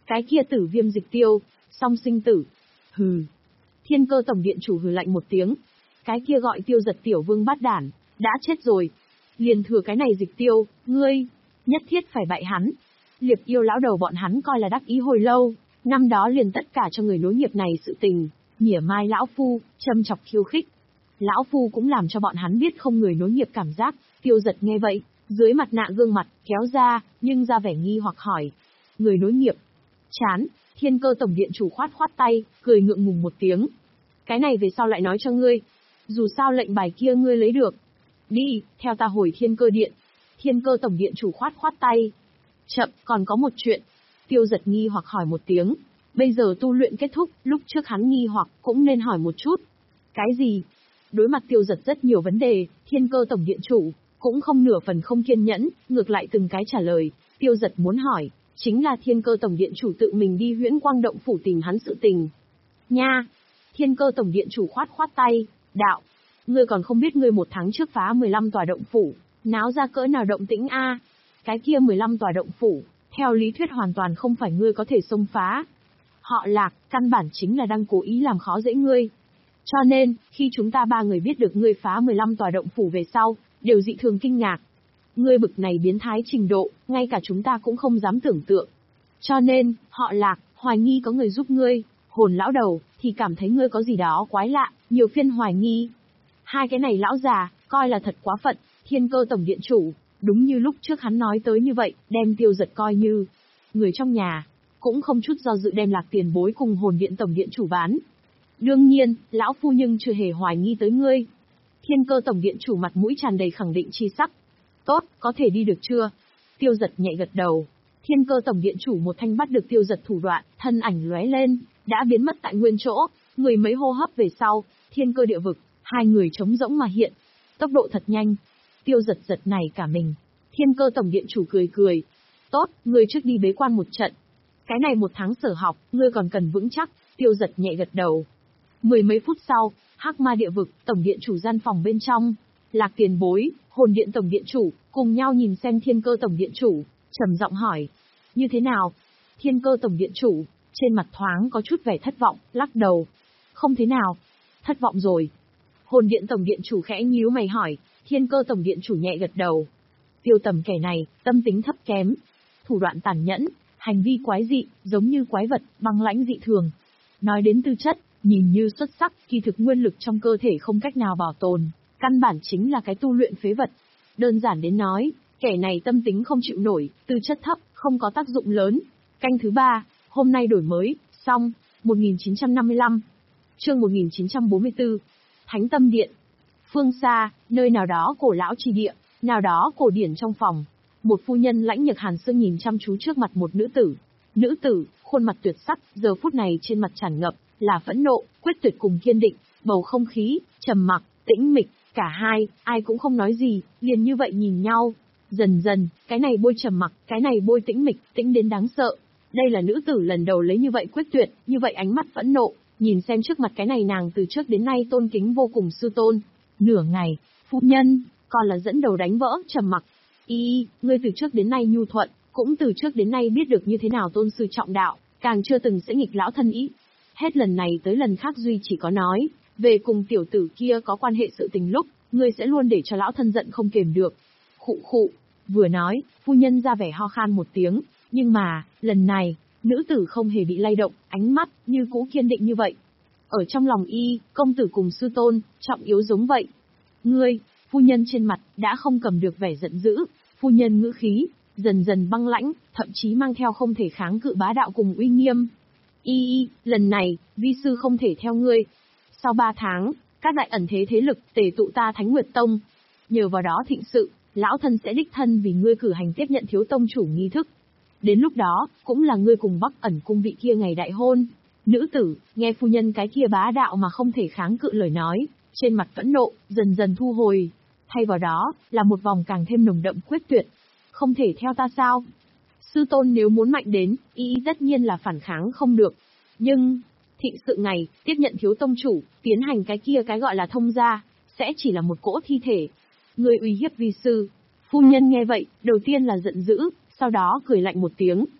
Cái kia tử viêm dịch tiêu, song sinh tử. Hừ. Thiên Cơ tổng điện chủ hừ lạnh một tiếng. Cái kia gọi Tiêu Giật tiểu vương bát đản, đã chết rồi. Liền thừa cái này dịch tiêu, ngươi, nhất thiết phải bại hắn. Liệp yêu lão đầu bọn hắn coi là đắc ý hồi lâu, năm đó liền tất cả cho người nối nghiệp này sự tình, mỉa mai lão phu, châm chọc khiêu khích. Lão phu cũng làm cho bọn hắn biết không người nối nghiệp cảm giác. Tiêu Giật nghe vậy, dưới mặt nạ gương mặt kéo ra, nhưng ra vẻ nghi hoặc hỏi. Người nối nghiệp. Chán. Thiên Cơ tổng điện chủ khoát khoát tay, cười ngượng ngùng một tiếng. Cái này về sau lại nói cho ngươi. Dù sao lệnh bài kia ngươi lấy được. Đi, theo ta hồi Thiên Cơ điện. Thiên Cơ tổng điện chủ khoát khoát tay. Chậm, còn có một chuyện. Tiêu Giật nghi hoặc hỏi một tiếng. Bây giờ tu luyện kết thúc, lúc trước hắn nghi hoặc cũng nên hỏi một chút. Cái gì? Đối mặt Tiêu Giật rất nhiều vấn đề, Thiên Cơ tổng điện chủ cũng không nửa phần không kiên nhẫn, ngược lại từng cái trả lời. Tiêu Giật muốn hỏi, chính là Thiên Cơ tổng điện chủ tự mình đi Huyễn Quang động phủ tìm hắn sự tình. Nha! Thiên Cơ tổng điện chủ khoát khoát tay, đạo, ngươi còn không biết ngươi một tháng trước phá mười lăm tòa động phủ, náo ra cỡ nào động tĩnh a? Cái kia mười lăm tòa động phủ, theo lý thuyết hoàn toàn không phải ngươi có thể xông phá. Họ Lạc, căn bản chính là đang cố ý làm khó dễ ngươi. Cho nên, khi chúng ta ba người biết được ngươi phá mười lăm tòa động phủ về sau, đều dị thường kinh ngạc. Ngươi bực này biến thái trình độ, ngay cả chúng ta cũng không dám tưởng tượng. Cho nên, họ Lạc, hoài nghi có người giúp ngươi, hồn lão đầu, thì cảm thấy ngươi có gì đó quái lạ, nhiều phiên hoài nghi. Hai cái này lão già, coi là thật quá phận, Thiên Cơ tổng điện chủ, đúng như lúc trước hắn nói tới như vậy, đem Tiêu Giật coi như người trong nhà, cũng không chút do dự đem Lạc tiền bối cùng hồn điện tổng điện chủ bán. Đương nhiên, lão phu nhưng chưa hề hoài nghi tới ngươi. Thiên Cơ tổng điện chủ mặt mũi tràn đầy khẳng định chi sắc. Tốt, có thể đi được chưa? Tiêu Giật nhẹ gật đầu. Thiên Cơ tổng điện chủ một thanh bắt được Tiêu Giật thủ đoạn, thân ảnh lóe lên, đã biến mất tại nguyên chỗ, người mấy hô hấp về sau, Thiên Cơ địa vực, hai người trống rỗng mà hiện. Tốc độ thật nhanh. Tiêu Giật giật này cả mình. Thiên Cơ tổng điện chủ cười cười. Tốt, ngươi trước đi bế quan một trận. Cái này một tháng sở học, ngươi còn cần vững chắc. Tiêu Giật nhẹ gật đầu. Mười mấy phút sau, Hắc Ma địa vực, tổng điện chủ gian phòng bên trong, Lạc tiền bối, hồn điện tổng điện chủ, cùng nhau nhìn xem Thiên Cơ tổng điện chủ, trầm giọng hỏi. Như thế nào? Thiên Cơ tổng điện chủ, trên mặt thoáng có chút vẻ thất vọng, lắc đầu. Không thế nào. Thất vọng rồi. Hồn điện tổng điện chủ khẽ nhíu mày hỏi, Thiên Cơ tổng điện chủ nhẹ gật đầu. Tiêu Tầm kẻ này, tâm tính thấp kém, thủ đoạn tàn nhẫn, hành vi quái dị, giống như quái vật, băng lãnh dị thường. Nói đến tư chất, nhìn như xuất sắc, kỳ thực nguyên lực trong cơ thể không cách nào bảo tồn, căn bản chính là cái tu luyện phế vật. Đơn giản đến nói, kẻ này tâm tính không chịu nổi, tư chất thấp, không có tác dụng lớn. Canh thứ ba, hôm nay đổi mới, xong, một nghìn chín trăm năm mươi lăm. Chương một nghìn chín trăm bốn mươi tư. Thánh Tâm Điện. Phương xa, nơi nào đó cổ lão tri địa, nào đó cổ điển trong phòng. Một phu nhân lãnh nhược hàn sương nhìn chăm chú trước mặt một nữ tử. Nữ tử, khuôn mặt tuyệt sắc, giờ phút này trên mặt tràn ngập là phẫn nộ, quyết tuyệt cùng kiên định, bầu không khí trầm mặc, tĩnh mịch, cả hai, ai cũng không nói gì, liền như vậy nhìn nhau. Dần dần, cái này bôi trầm mặc, cái này bôi tĩnh mịch, tĩnh đến đáng sợ. Đây là nữ tử lần đầu lấy như vậy quyết tuyệt, như vậy ánh mắt phẫn nộ, nhìn xem trước mặt cái này nàng từ trước đến nay tôn kính vô cùng sư tôn. Nửa ngày, phu nhân, còn là dẫn đầu đánh vỡ, trầm mặc. Y, ngươi từ trước đến nay nhu thuận, cũng từ trước đến nay biết được như thế nào tôn sư trọng đạo, càng chưa từng sẽ nghịch lão thân ý. Hết lần này tới lần khác duy chỉ có nói, về cùng tiểu tử kia có quan hệ sự tình lúc, ngươi sẽ luôn để cho lão thân giận không kềm được. Khụ khụ, vừa nói, phu nhân ra vẻ ho khan một tiếng, nhưng mà, lần này, nữ tử không hề bị lay động, ánh mắt, như cũ kiên định như vậy. Ở trong lòng y, công tử cùng sư tôn, trọng yếu giống vậy. Ngươi, phu nhân trên mặt, đã không cầm được vẻ giận dữ, phu nhân ngữ khí, dần dần băng lãnh, thậm chí mang theo không thể kháng cự bá đạo cùng uy nghiêm. Y y, lần này, vi sư không thể theo ngươi. Sau ba tháng, các đại ẩn thế thế lực tề tụ ta Thánh Nguyệt Tông. Nhờ vào đó thịnh sự, lão thân sẽ đích thân vì ngươi cử hành tiếp nhận thiếu tông chủ nghi thức. Đến lúc đó, cũng là ngươi cùng Bắc Ẩn cung vị kia ngày đại hôn. Nữ tử, nghe phu nhân cái kia bá đạo mà không thể kháng cự lời nói, trên mặt phẫn nộ, dần dần thu hồi. Thay vào đó, là một vòng càng thêm nồng đậm quyết tuyệt. Không thể theo ta sao? Sư tôn nếu muốn mạnh đến, y tất nhiên là phản kháng không được. Nhưng, thịnh sự ngày, tiếp nhận thiếu tông chủ, tiến hành cái kia cái gọi là thông gia, sẽ chỉ là một cỗ thi thể. Người uy hiếp vi sư. Phu nhân nghe vậy, đầu tiên là giận dữ, sau đó cười lạnh một tiếng.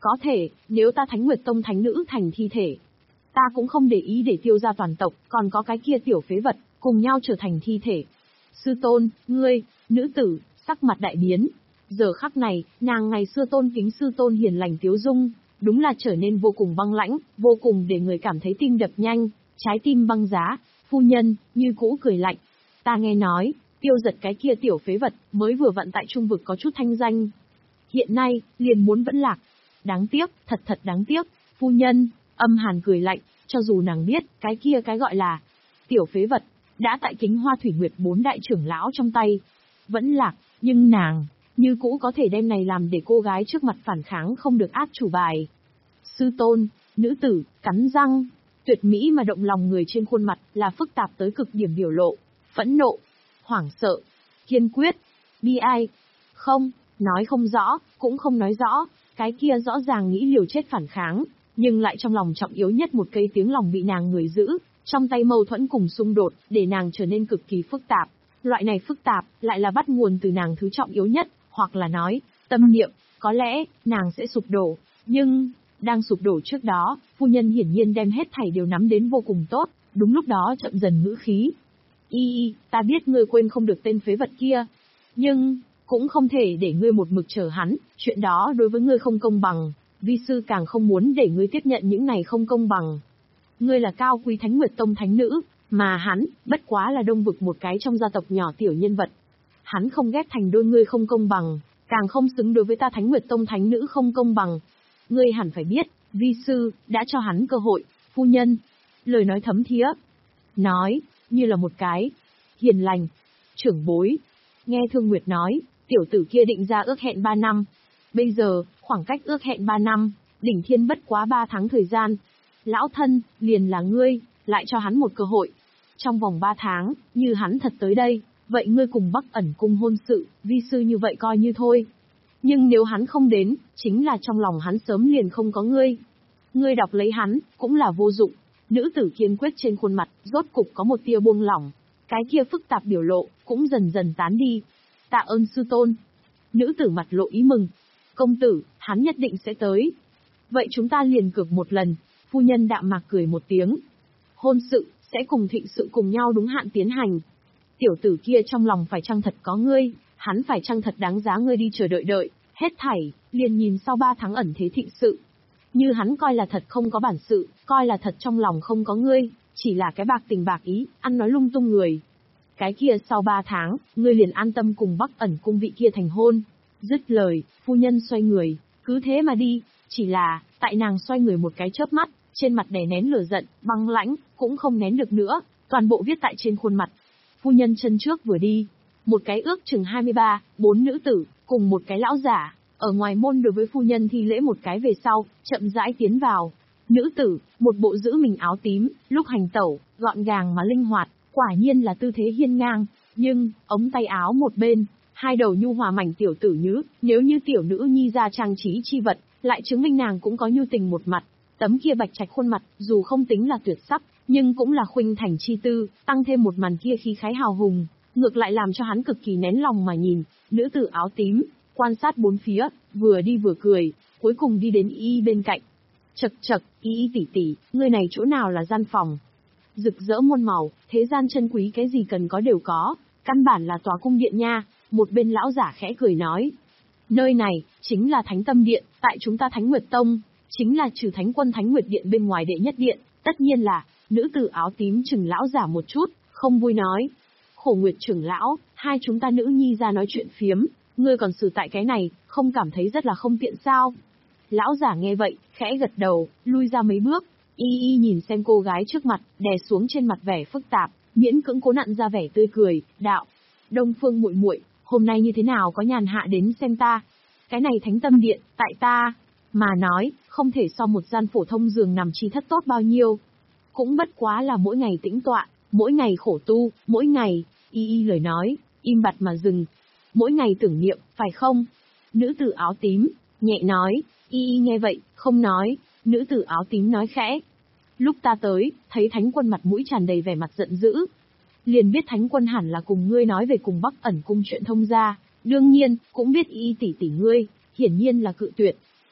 Có thể, nếu ta Thánh Nguyệt Tông thánh nữ thành thi thể, ta cũng không để ý để tiêu ra toàn tộc, còn có cái kia tiểu phế vật, cùng nhau trở thành thi thể. Sư tôn, ngươi, nữ tử, sắc mặt đại biến. Giờ khắc này, nàng ngày xưa tôn kính sư tôn hiền lành tiếu dung, đúng là trở nên vô cùng băng lãnh, vô cùng để người cảm thấy tim đập nhanh, trái tim băng giá. Phu nhân, như cũ cười lạnh. Ta nghe nói, tiêu giật cái kia tiểu phế vật, mới vừa vận tại trung vực có chút thanh danh. Hiện nay, liền muốn vẫn lạc. Đáng tiếc, thật thật đáng tiếc. Phu nhân, âm hàn cười lạnh, cho dù nàng biết, cái kia cái gọi là tiểu phế vật, đã tại Kính Hoa Thủy Nguyệt bốn đại trưởng lão trong tay. Vẫn lạc, nhưng nàng, như cũ có thể đem này làm để cô gái trước mặt phản kháng không được át chủ bài. Sư tôn, nữ tử, cắn răng, tuyệt mỹ mà động lòng người trên khuôn mặt là phức tạp tới cực điểm biểu lộ, phẫn nộ, hoảng sợ, kiên quyết, bi ai. Không, nói không rõ, cũng không nói rõ, cái kia rõ ràng nghĩ liều chết phản kháng, nhưng lại trong lòng trọng yếu nhất một cây tiếng lòng bị nàng người giữ, trong tay mâu thuẫn cùng xung đột, để nàng trở nên cực kỳ phức tạp. Loại này phức tạp, lại là bắt nguồn từ nàng thứ trọng yếu nhất, hoặc là nói, tâm niệm, có lẽ, nàng sẽ sụp đổ, nhưng, đang sụp đổ trước đó, phu nhân hiển nhiên đem hết thảy đều nắm đến vô cùng tốt, đúng lúc đó chậm dần ngữ khí. Y y, ta biết ngươi quên không được tên phế vật kia, nhưng, cũng không thể để ngươi một mực chờ hắn, chuyện đó đối với ngươi không công bằng, vi sư càng không muốn để ngươi tiếp nhận những này không công bằng. Ngươi là cao quý Thánh Nguyệt Tông thánh nữ, mà hắn, bất quá là đông vực một cái trong gia tộc nhỏ tiểu nhân vật. Hắn không ghét thành đôi ngươi không công bằng, càng không xứng đối với ta Thánh Nguyệt Tông thánh nữ không công bằng. Ngươi hẳn phải biết, vi sư, đã cho hắn cơ hội, phu nhân. Lời nói thấm thía. Nói, như là một cái, hiền lành, trưởng bối. Nghe Thương Nguyệt nói, tiểu tử kia định ra ước hẹn ba năm. Bây giờ, khoảng cách ước hẹn ba năm, đỉnh thiên bất quá ba tháng thời gian. Lão thân, liền là ngươi, lại cho hắn một cơ hội. Trong vòng ba tháng, như hắn thật tới đây, vậy ngươi cùng Bắc Ẩn cung hôn sự, vi sư như vậy coi như thôi. Nhưng nếu hắn không đến, chính là trong lòng hắn sớm liền không có ngươi. Ngươi đọc lấy hắn, cũng là vô dụng. Nữ tử kiên quyết trên khuôn mặt, rốt cục có một tia buông lỏng. Cái kia phức tạp biểu lộ, cũng dần dần tán đi. Tạ ơn sư tôn. Nữ tử mặt lộ ý mừng. Công tử, hắn nhất định sẽ tới. Vậy chúng ta liền cược một lần. Phu nhân đạm mạc cười một tiếng. Hôn sự, sẽ cùng thịnh sự cùng nhau đúng hạn tiến hành. Tiểu tử kia trong lòng phải chăng thật có ngươi, hắn phải chăng thật đáng giá ngươi đi chờ đợi đợi, hết thảy, liền nhìn sau ba tháng ẩn thế thịnh sự. Như hắn coi là thật không có bản sự, coi là thật trong lòng không có ngươi, chỉ là cái bạc tình bạc ý, ăn nói lung tung người. Cái kia sau ba tháng, ngươi liền an tâm cùng Bắc Ẩn cung vị kia thành hôn. Dứt lời, phu nhân xoay người, cứ thế mà đi, chỉ là, tại nàng xoay người một cái chớp mắt, trên mặt đè nén lửa giận, băng lãnh, cũng không nén được nữa, toàn bộ viết tại trên khuôn mặt. Phu nhân chân trước vừa đi, một cái ước chừng hai mươi ba, bốn nữ tử, cùng một cái lão giả, ở ngoài môn đối với phu nhân thi lễ một cái về sau, chậm rãi tiến vào. Nữ tử, một bộ giữ mình áo tím, lúc hành tẩu, gọn gàng mà linh hoạt, quả nhiên là tư thế hiên ngang, nhưng, ống tay áo một bên, hai đầu nhu hòa mảnh tiểu tử nhứ, nếu như tiểu nữ nhi ra trang trí chi vật, lại chứng minh nàng cũng có nhu tình một mặt. Tấm kia bạch trạch khuôn mặt, dù không tính là tuyệt sắc, nhưng cũng là khuynh thành chi tư, tăng thêm một màn kia khí khái hào hùng, ngược lại làm cho hắn cực kỳ nén lòng mà nhìn. Nữ tử áo tím, quan sát bốn phía, vừa đi vừa cười, cuối cùng đi đến y bên cạnh. Chậc chậc, y tỷ tỷ, ngươi này chỗ nào là gian phòng? Rực rỡ muôn màu, thế gian chân quý cái gì cần có đều có, căn bản là tòa cung điện nha. Một bên lão giả khẽ cười nói, nơi này chính là Thánh Tâm Điện, tại chúng ta Thánh Nguyệt Tông, chính là trừ Thánh Quân Thánh Nguyệt Điện bên ngoài đệ nhất điện. Tất nhiên là, nữ tử áo tím chừng lão giả một chút, không vui nói, Khổ Nguyệt trưởng lão, hai chúng ta nữ nhi ra nói chuyện phiếm, ngươi còn xử tại cái này, không cảm thấy rất là không tiện sao? Lão giả nghe vậy, khẽ gật đầu, lui ra mấy bước, y y nhìn xem cô gái trước mặt, đè xuống trên mặt vẻ phức tạp, miễn cưỡng cố nặn ra vẻ tươi cười, đạo: Đông Phương muội muội, hôm nay như thế nào có nhàn hạ đến xem ta? Cái này Thánh Tâm Điện, tại ta mà nói, không thể so một gian phổ thông giường nằm chi thất tốt bao nhiêu. Cũng bất quá là mỗi ngày tĩnh tọa, mỗi ngày khổ tu, mỗi ngày, y y lời nói, im bặt mà dừng. Mỗi ngày tưởng niệm, phải không? Nữ tử áo tím, nhẹ nói, y y nghe vậy, không nói, nữ tử áo tím nói khẽ. Lúc ta tới, thấy Thánh Quân mặt mũi tràn đầy vẻ mặt giận dữ. Liền biết Thánh Quân hẳn là cùng ngươi nói về cùng Bắc Ẩn cung chuyện thông gia, đương nhiên, cũng biết y y tỷ tỷ ngươi, hiển nhiên là cự tuyệt.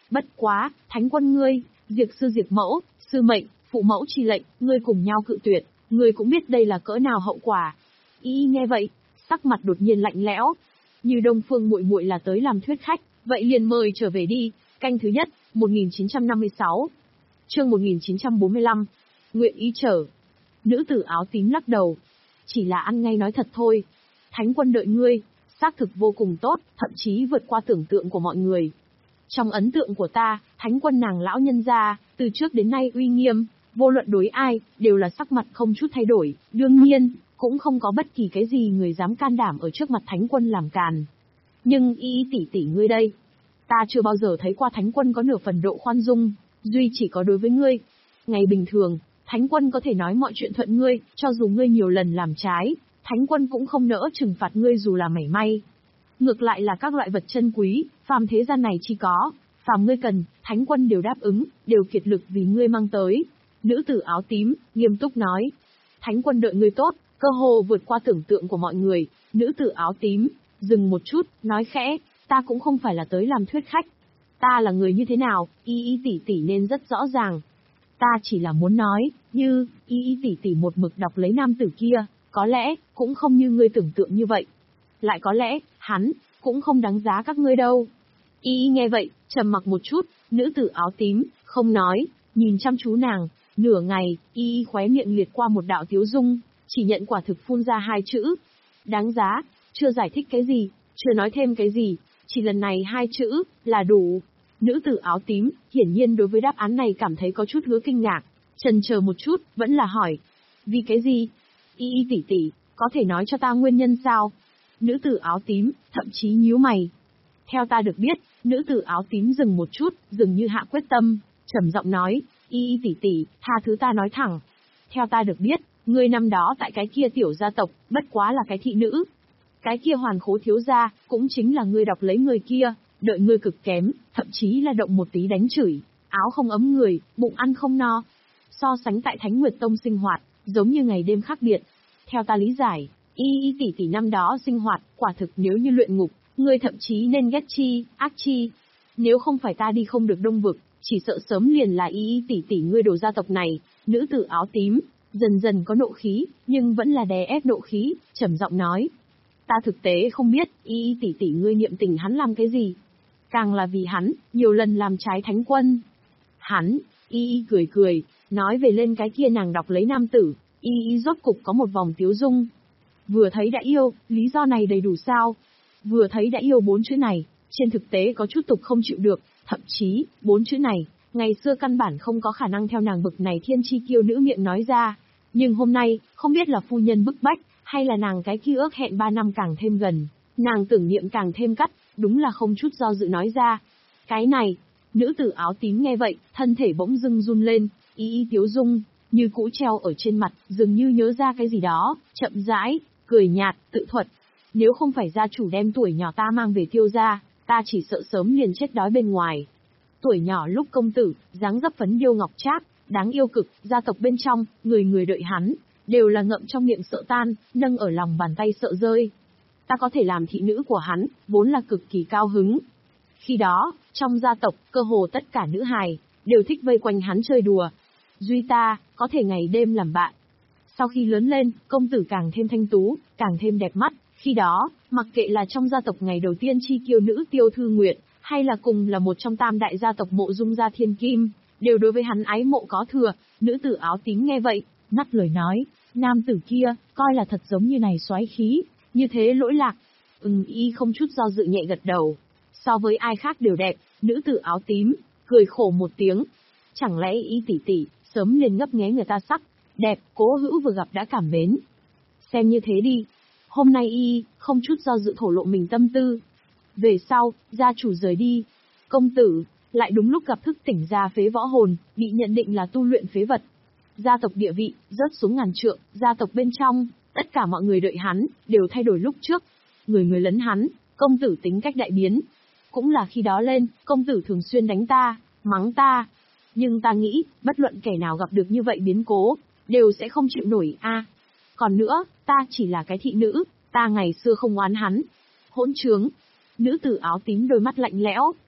Bất quá, thánh quân ngươi, diệt sư diệt mẫu, sư mệnh, phụ mẫu chi lệnh, ngươi cùng nhau cự tuyệt, ngươi cũng biết đây là cỡ nào hậu quả. Y Y nghe vậy, sắc mặt đột nhiên lạnh lẽo. Như Đông Phương muội muội là tới làm thuyết khách, vậy liền mời trở về đi. Canh thứ nhất, một nghìn chín trăm năm mươi sáu. Chương một nghìn chín trăm bốn mươi lăm. Nguyện ý trở. Nữ tử áo tím lắc đầu. Chỉ là ăn ngay nói thật thôi. Thánh quân đợi ngươi, xác thực vô cùng tốt, thậm chí vượt qua tưởng tượng của mọi người. Trong ấn tượng của ta, thánh quân nàng lão nhân gia, từ trước đến nay uy nghiêm, vô luận đối ai, đều là sắc mặt không chút thay đổi, đương nhiên, cũng không có bất kỳ cái gì người dám can đảm ở trước mặt thánh quân làm càn. Nhưng Y Y tỷ tỷ ngươi đây, ta chưa bao giờ thấy qua thánh quân có nửa phần độ khoan dung, duy chỉ có đối với ngươi. Ngày bình thường, thánh quân có thể nói mọi chuyện thuận ngươi, cho dù ngươi nhiều lần làm trái, thánh quân cũng không nỡ trừng phạt ngươi dù là mảy may. Ngược lại là các loại vật chân quý, phàm thế gian này chỉ có, phàm ngươi cần, thánh quân đều đáp ứng, đều kiệt lực vì ngươi mang tới. Nữ tử áo tím, nghiêm túc nói. Thánh quân đợi ngươi tốt, cơ hồ vượt qua tưởng tượng của mọi người. Nữ tử áo tím, dừng một chút, nói khẽ, ta cũng không phải là tới làm thuyết khách. Ta là người như thế nào, Y Y tỷ tỷ nên rất rõ ràng. Ta chỉ là muốn nói, như, Y Y tỷ tỷ một mực đọc lấy nam tử kia, có lẽ, cũng không như ngươi tưởng tượng như vậy. Lại có lẽ, hắn, cũng không đáng giá các ngươi đâu. Y Y nghe vậy, trầm mặc một chút, nữ tử áo tím, không nói, nhìn chăm chú nàng, nửa ngày, Y Y khóe miệng liệt qua một đạo tiếu dung, chỉ nhận quả thực phun ra hai chữ. Đáng giá, chưa giải thích cái gì, chưa nói thêm cái gì, chỉ lần này hai chữ, là đủ. Nữ tử áo tím, hiển nhiên đối với đáp án này cảm thấy có chút hứa kinh ngạc, chần chờ một chút, vẫn là hỏi. Vì cái gì? Y Y tỷ tỷ, có thể nói cho ta nguyên nhân sao? Nữ tử áo tím, thậm chí nhíu mày. Theo ta được biết, nữ tử áo tím dừng một chút, dường như hạ quyết tâm, trầm giọng nói, Y Y tỷ tỷ, tha thứ ta nói thẳng. Theo ta được biết, ngươi năm đó tại cái kia tiểu gia tộc, bất quá là cái thị nữ. Cái kia hoàn khố thiếu gia, cũng chính là ngươi đọc lấy người kia, đợi ngươi cực kém, thậm chí là động một tí đánh chửi, áo không ấm người, bụng ăn không no. So sánh tại Thánh Nguyệt Tông sinh hoạt, giống như ngày đêm khác biệt. Theo ta lý giải, Y Y tỷ tỷ năm đó sinh hoạt, quả thực nếu như luyện ngục, ngươi thậm chí nên ghét chi, ác chi. Nếu không phải ta đi không được Đông Vực, chỉ sợ sớm liền là Y Y tỷ tỷ ngươi đồ gia tộc này. Nữ tử áo tím, dần dần có nộ khí, nhưng vẫn là đè ép nộ khí, trầm giọng nói. Ta thực tế không biết, Y Y tỷ tỷ ngươi niệm tình hắn làm cái gì. Càng là vì hắn, nhiều lần làm trái thánh quân. Hắn, Y Y cười cười, nói về lên cái kia nàng đọc lấy nam tử, Y Y rốt cục có một vòng tiếu dung. Vừa thấy đã yêu, lý do này đầy đủ sao? Vừa thấy đã yêu bốn chữ này, trên thực tế có chút tục không chịu được, thậm chí, bốn chữ này, ngày xưa căn bản không có khả năng theo nàng bực này thiên chi kiêu nữ miệng nói ra. Nhưng hôm nay, không biết là phu nhân bức bách, hay là nàng cái kia ước hẹn ba năm càng thêm gần, nàng tưởng niệm càng thêm cắt, đúng là không chút do dự nói ra. Cái này, nữ tử áo tím nghe vậy, thân thể bỗng dưng run lên, Y Y tiếu dung, như cũ treo ở trên mặt, dường như nhớ ra cái gì đó, chậm rãi, cười nhạt, tự thuật. Nếu không phải gia chủ đem tuổi nhỏ ta mang về Tiêu gia, ta chỉ sợ sớm liền chết đói bên ngoài. Tuổi nhỏ lúc công tử, dáng dấp phấn điêu ngọc trác, đáng yêu cực, gia tộc bên trong, người người đợi hắn, đều là ngậm trong miệng sợ tan, nâng ở lòng bàn tay sợ rơi. Ta có thể làm thị nữ của hắn, vốn là cực kỳ cao hứng. Khi đó, trong gia tộc, cơ hồ tất cả nữ hài, đều thích vây quanh hắn chơi đùa. Duy ta, có thể ngày đêm làm bạn. Sau khi lớn lên, công tử càng thêm thanh tú, càng thêm đẹp mắt. Khi đó, mặc kệ là trong gia tộc ngày đầu tiên chi kiêu nữ Tiêu Thư Nguyệt, hay là cùng là một trong tam đại gia tộc Mộ Dung gia Thiên Kim, đều đối với hắn ái mộ có thừa. Nữ tử áo tím nghe vậy, ngắt lời nói, nam tử kia, coi là thật giống như này soái khí, như thế lỗi lạc. Ừm, Y không chút do dự nhẹ gật đầu. So với ai khác đều đẹp, nữ tử áo tím, cười khổ một tiếng. Chẳng lẽ Y tỷ tỷ, sớm liền ngấp nghé người ta sắc, đẹp, cố hữu vừa gặp đã cảm mến. Xem như thế đi. Hôm nay Y, không chút do dự thổ lộ mình tâm tư. Về sau, gia chủ rời đi. Công tử, lại đúng lúc gặp thức tỉnh ra phế võ hồn, bị nhận định là tu luyện phế vật. Gia tộc địa vị, rớt xuống ngàn trượng, gia tộc bên trong, tất cả mọi người đợi hắn, đều thay đổi lúc trước. Người người lấn hắn, công tử tính cách đại biến. Cũng là khi đó lên, công tử thường xuyên đánh ta, mắng ta. Nhưng ta nghĩ, bất luận kẻ nào gặp được như vậy biến cố, đều sẽ không chịu nổi a. À, còn nữa, ta chỉ là cái thị nữ, ta ngày xưa không oán hắn. Hỗn trướng. Nữ tử áo tím đôi mắt lạnh lẽo.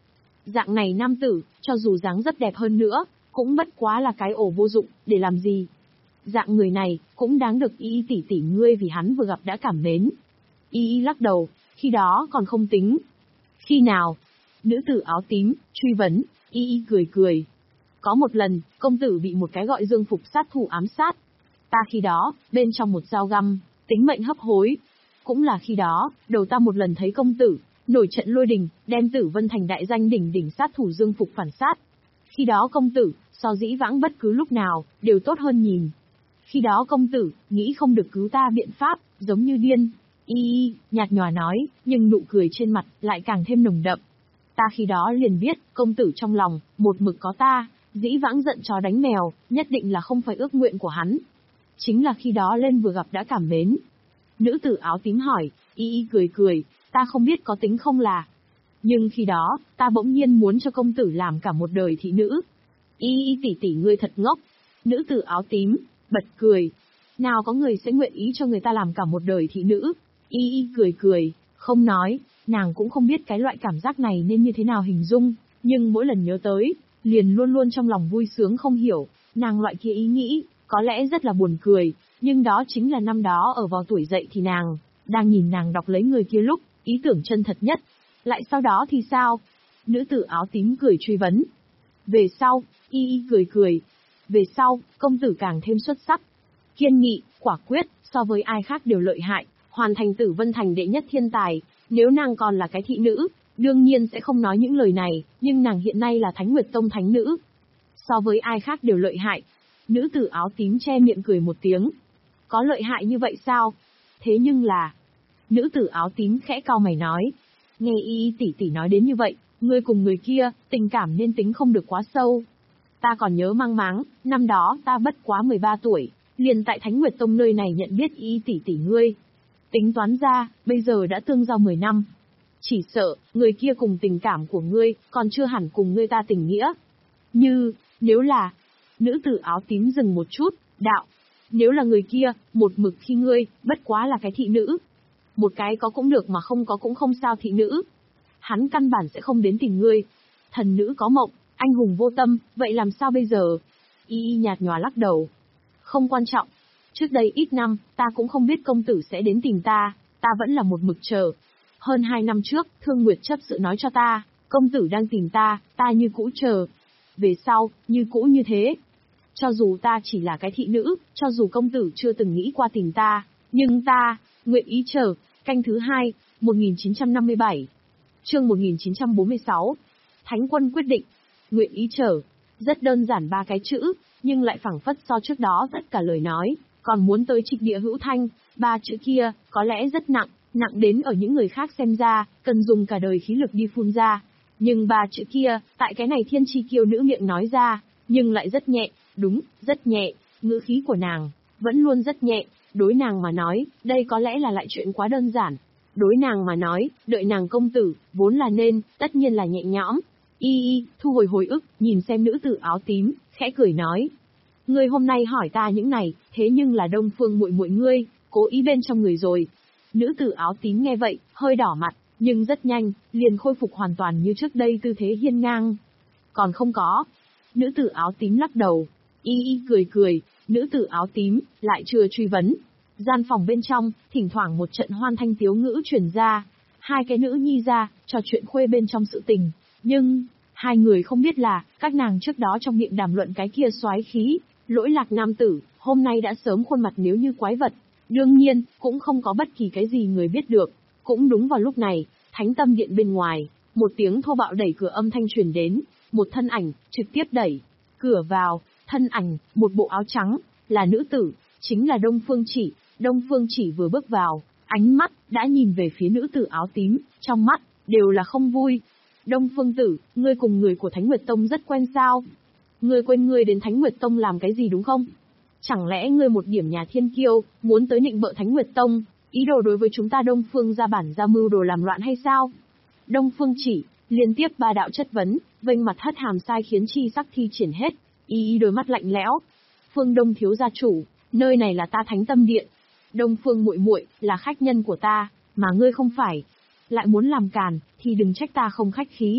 Dạng này nam tử, cho dù dáng rất đẹp hơn nữa, cũng bất quá là cái ổ vô dụng, để làm gì? Dạng người này, cũng đáng được Y Y tỷ tỷ ngươi vì hắn vừa gặp đã cảm mến. Y Y lắc đầu, khi đó còn không tính. Khi nào? Nữ tử áo tím, truy vấn. Y Y cười cười. Có một lần, công tử bị một cái gọi dương phục sát thủ ám sát. Ta khi đó, bên trong một dao găm, tính mệnh hấp hối. Cũng là khi đó, đầu ta một lần thấy công tử, nổi trận lôi đình, đem Tử Vân Thành đại danh đỉnh đỉnh sát thủ dương phục phản sát. Khi đó công tử, so dĩ vãng bất cứ lúc nào, đều tốt hơn nhìn. Khi đó công tử, nghĩ không được cứu ta biện pháp, giống như điên. Y Y, nhạt nhòa nói, nhưng nụ cười trên mặt, lại càng thêm nồng đậm. Ta khi đó liền biết, công tử trong lòng, một mực có ta, dĩ vãng giận chó đánh mèo, nhất định là không phải ước nguyện của hắn. Chính là khi đó lên vừa gặp đã cảm mến. Nữ tử áo tím hỏi, Y Y cười cười, ta không biết có tính không là. Nhưng khi đó, ta bỗng nhiên muốn cho công tử làm cả một đời thị nữ. Y Y tỷ tỷ ngươi thật ngốc. Nữ tử áo tím, bật cười. Nào có người sẽ nguyện ý cho người ta làm cả một đời thị nữ. Y Y cười cười, không nói, nàng cũng không biết cái loại cảm giác này nên như thế nào hình dung, nhưng mỗi lần nhớ tới, liền luôn luôn trong lòng vui sướng không hiểu, nàng loại kia ý nghĩ, có lẽ rất là buồn cười, nhưng đó chính là năm đó ở vào tuổi dậy thì nàng, đang nhìn nàng đọc lấy người kia lúc, ý tưởng chân thật nhất. Lại sau đó thì sao? Nữ tử áo tím cười truy vấn. Về sau, Y Y cười cười. Về sau, công tử càng thêm xuất sắc. Kiên nghị, quả quyết, so với ai khác đều lợi hại, hoàn thành Tử Vân Thành đệ nhất thiên tài. Nếu nàng còn là cái thị nữ, đương nhiên sẽ không nói những lời này, nhưng nàng hiện nay là Thánh Nguyệt Tông thánh nữ. So với ai khác đều lợi hại. Nữ tử áo tím che miệng cười một tiếng. Có lợi hại như vậy sao? Thế nhưng là... Nữ tử áo tím khẽ cau mày nói. Nghe Y Y tỷ tỷ nói đến như vậy, ngươi cùng người kia, tình cảm nên tính không được quá sâu. Ta còn nhớ mang máng, năm đó ta bất quá mười ba tuổi, liền tại Thánh Nguyệt Tông nơi này nhận biết Y Y tỷ tỷ ngươi. Tính toán ra, bây giờ đã tương giao mười năm. Chỉ sợ, người kia cùng tình cảm của ngươi, còn chưa hẳn cùng ngươi ta tình nghĩa. Như, nếu là... Nữ tử áo tím dừng một chút, đạo. Nếu là người kia, một mực khi ngươi, bất quá là cái thị nữ. Một cái có cũng được mà không có cũng không sao thị nữ. Hắn căn bản sẽ không đến tìm ngươi. Thần nữ có mộng, anh hùng vô tâm, vậy làm sao bây giờ? Y Y nhạt nhòa lắc đầu. Không quan trọng. Trước đây ít năm, ta cũng không biết công tử sẽ đến tìm ta, ta vẫn là một mực chờ. Hơn hai năm trước, Thương Nguyệt chấp sự nói cho ta, công tử đang tìm ta, ta như cũ chờ. Về sau, như cũ như thế. Cho dù ta chỉ là cái thị nữ, cho dù công tử chưa từng nghĩ qua tìm ta, nhưng ta, nguyện ý chờ. Canh thứ hai, một nghìn chín trăm năm mươi bảy. Chương một nghìn chín trăm bốn mươi sáu. Thánh quân quyết định. Nguyện ý chờ. Rất đơn giản ba cái chữ, nhưng lại phảng phất so trước đó tất cả lời nói. Còn muốn tới trịch địa hữu thanh, ba chữ kia, có lẽ rất nặng, nặng đến ở những người khác xem ra, cần dùng cả đời khí lực đi phun ra. Nhưng ba chữ kia, tại cái này thiên chi kiêu nữ miệng nói ra, nhưng lại rất nhẹ, đúng, rất nhẹ, ngữ khí của nàng, vẫn luôn rất nhẹ, đối nàng mà nói, đây có lẽ là lại chuyện quá đơn giản. Đối nàng mà nói, đợi nàng công tử, vốn là nên, tất nhiên là nhẹ nhõm. Y Y, thu hồi hồi ức, nhìn xem nữ tử áo tím, khẽ cười nói. Ngươi hôm nay hỏi ta những này, thế nhưng là Đông Phương muội muội ngươi, cố ý bên trong người rồi. Nữ tử áo tím nghe vậy, hơi đỏ mặt, nhưng rất nhanh, liền khôi phục hoàn toàn như trước đây tư thế hiên ngang. Còn không có. Nữ tử áo tím lắc đầu. Y Y cười cười, nữ tử áo tím, lại chưa truy vấn. Gian phòng bên trong, thỉnh thoảng một trận hoan thanh tiếu ngữ truyền ra. Hai cái nữ nhi ra, trò chuyện khuê bên trong sự tình. Nhưng, hai người không biết là, các nàng trước đó trong miệng đàm luận cái kia soái khí, lỗi lạc nam tử, hôm nay đã sớm khuôn mặt nếu như quái vật. Đương nhiên, cũng không có bất kỳ cái gì người biết được. Cũng đúng vào lúc này, Thánh Tâm Điện bên ngoài, một tiếng thô bạo đẩy cửa âm thanh truyền đến, một thân ảnh, trực tiếp đẩy cửa vào, thân ảnh, một bộ áo trắng, là nữ tử, chính là Đông Phương Chỉ. Đông Phương Chỉ vừa bước vào, ánh mắt, đã nhìn về phía nữ tử áo tím, trong mắt, đều là không vui. Đông Phương tử, ngươi cùng người của Thánh Nguyệt Tông rất quen sao? Ngươi quên ngươi đến Thánh Nguyệt Tông làm cái gì đúng không? Chẳng lẽ ngươi một điểm nhà thiên kiêu, muốn tới nịnh bợ Thánh Nguyệt Tông, ý đồ đối với chúng ta Đông Phương ra bản ra mưu đồ làm loạn hay sao? Đông Phương Chỉ, liên tiếp ba đạo chất vấn, vênh mặt hất hàm sai khiến chi sắc thi triển hết, y y đôi mắt lạnh lẽo. Phương Đông thiếu gia chủ, nơi này là ta Thánh Tâm Điện. Đông Phương muội muội là khách nhân của ta, mà ngươi không phải. Lại muốn làm càn, thì đừng trách ta không khách khí.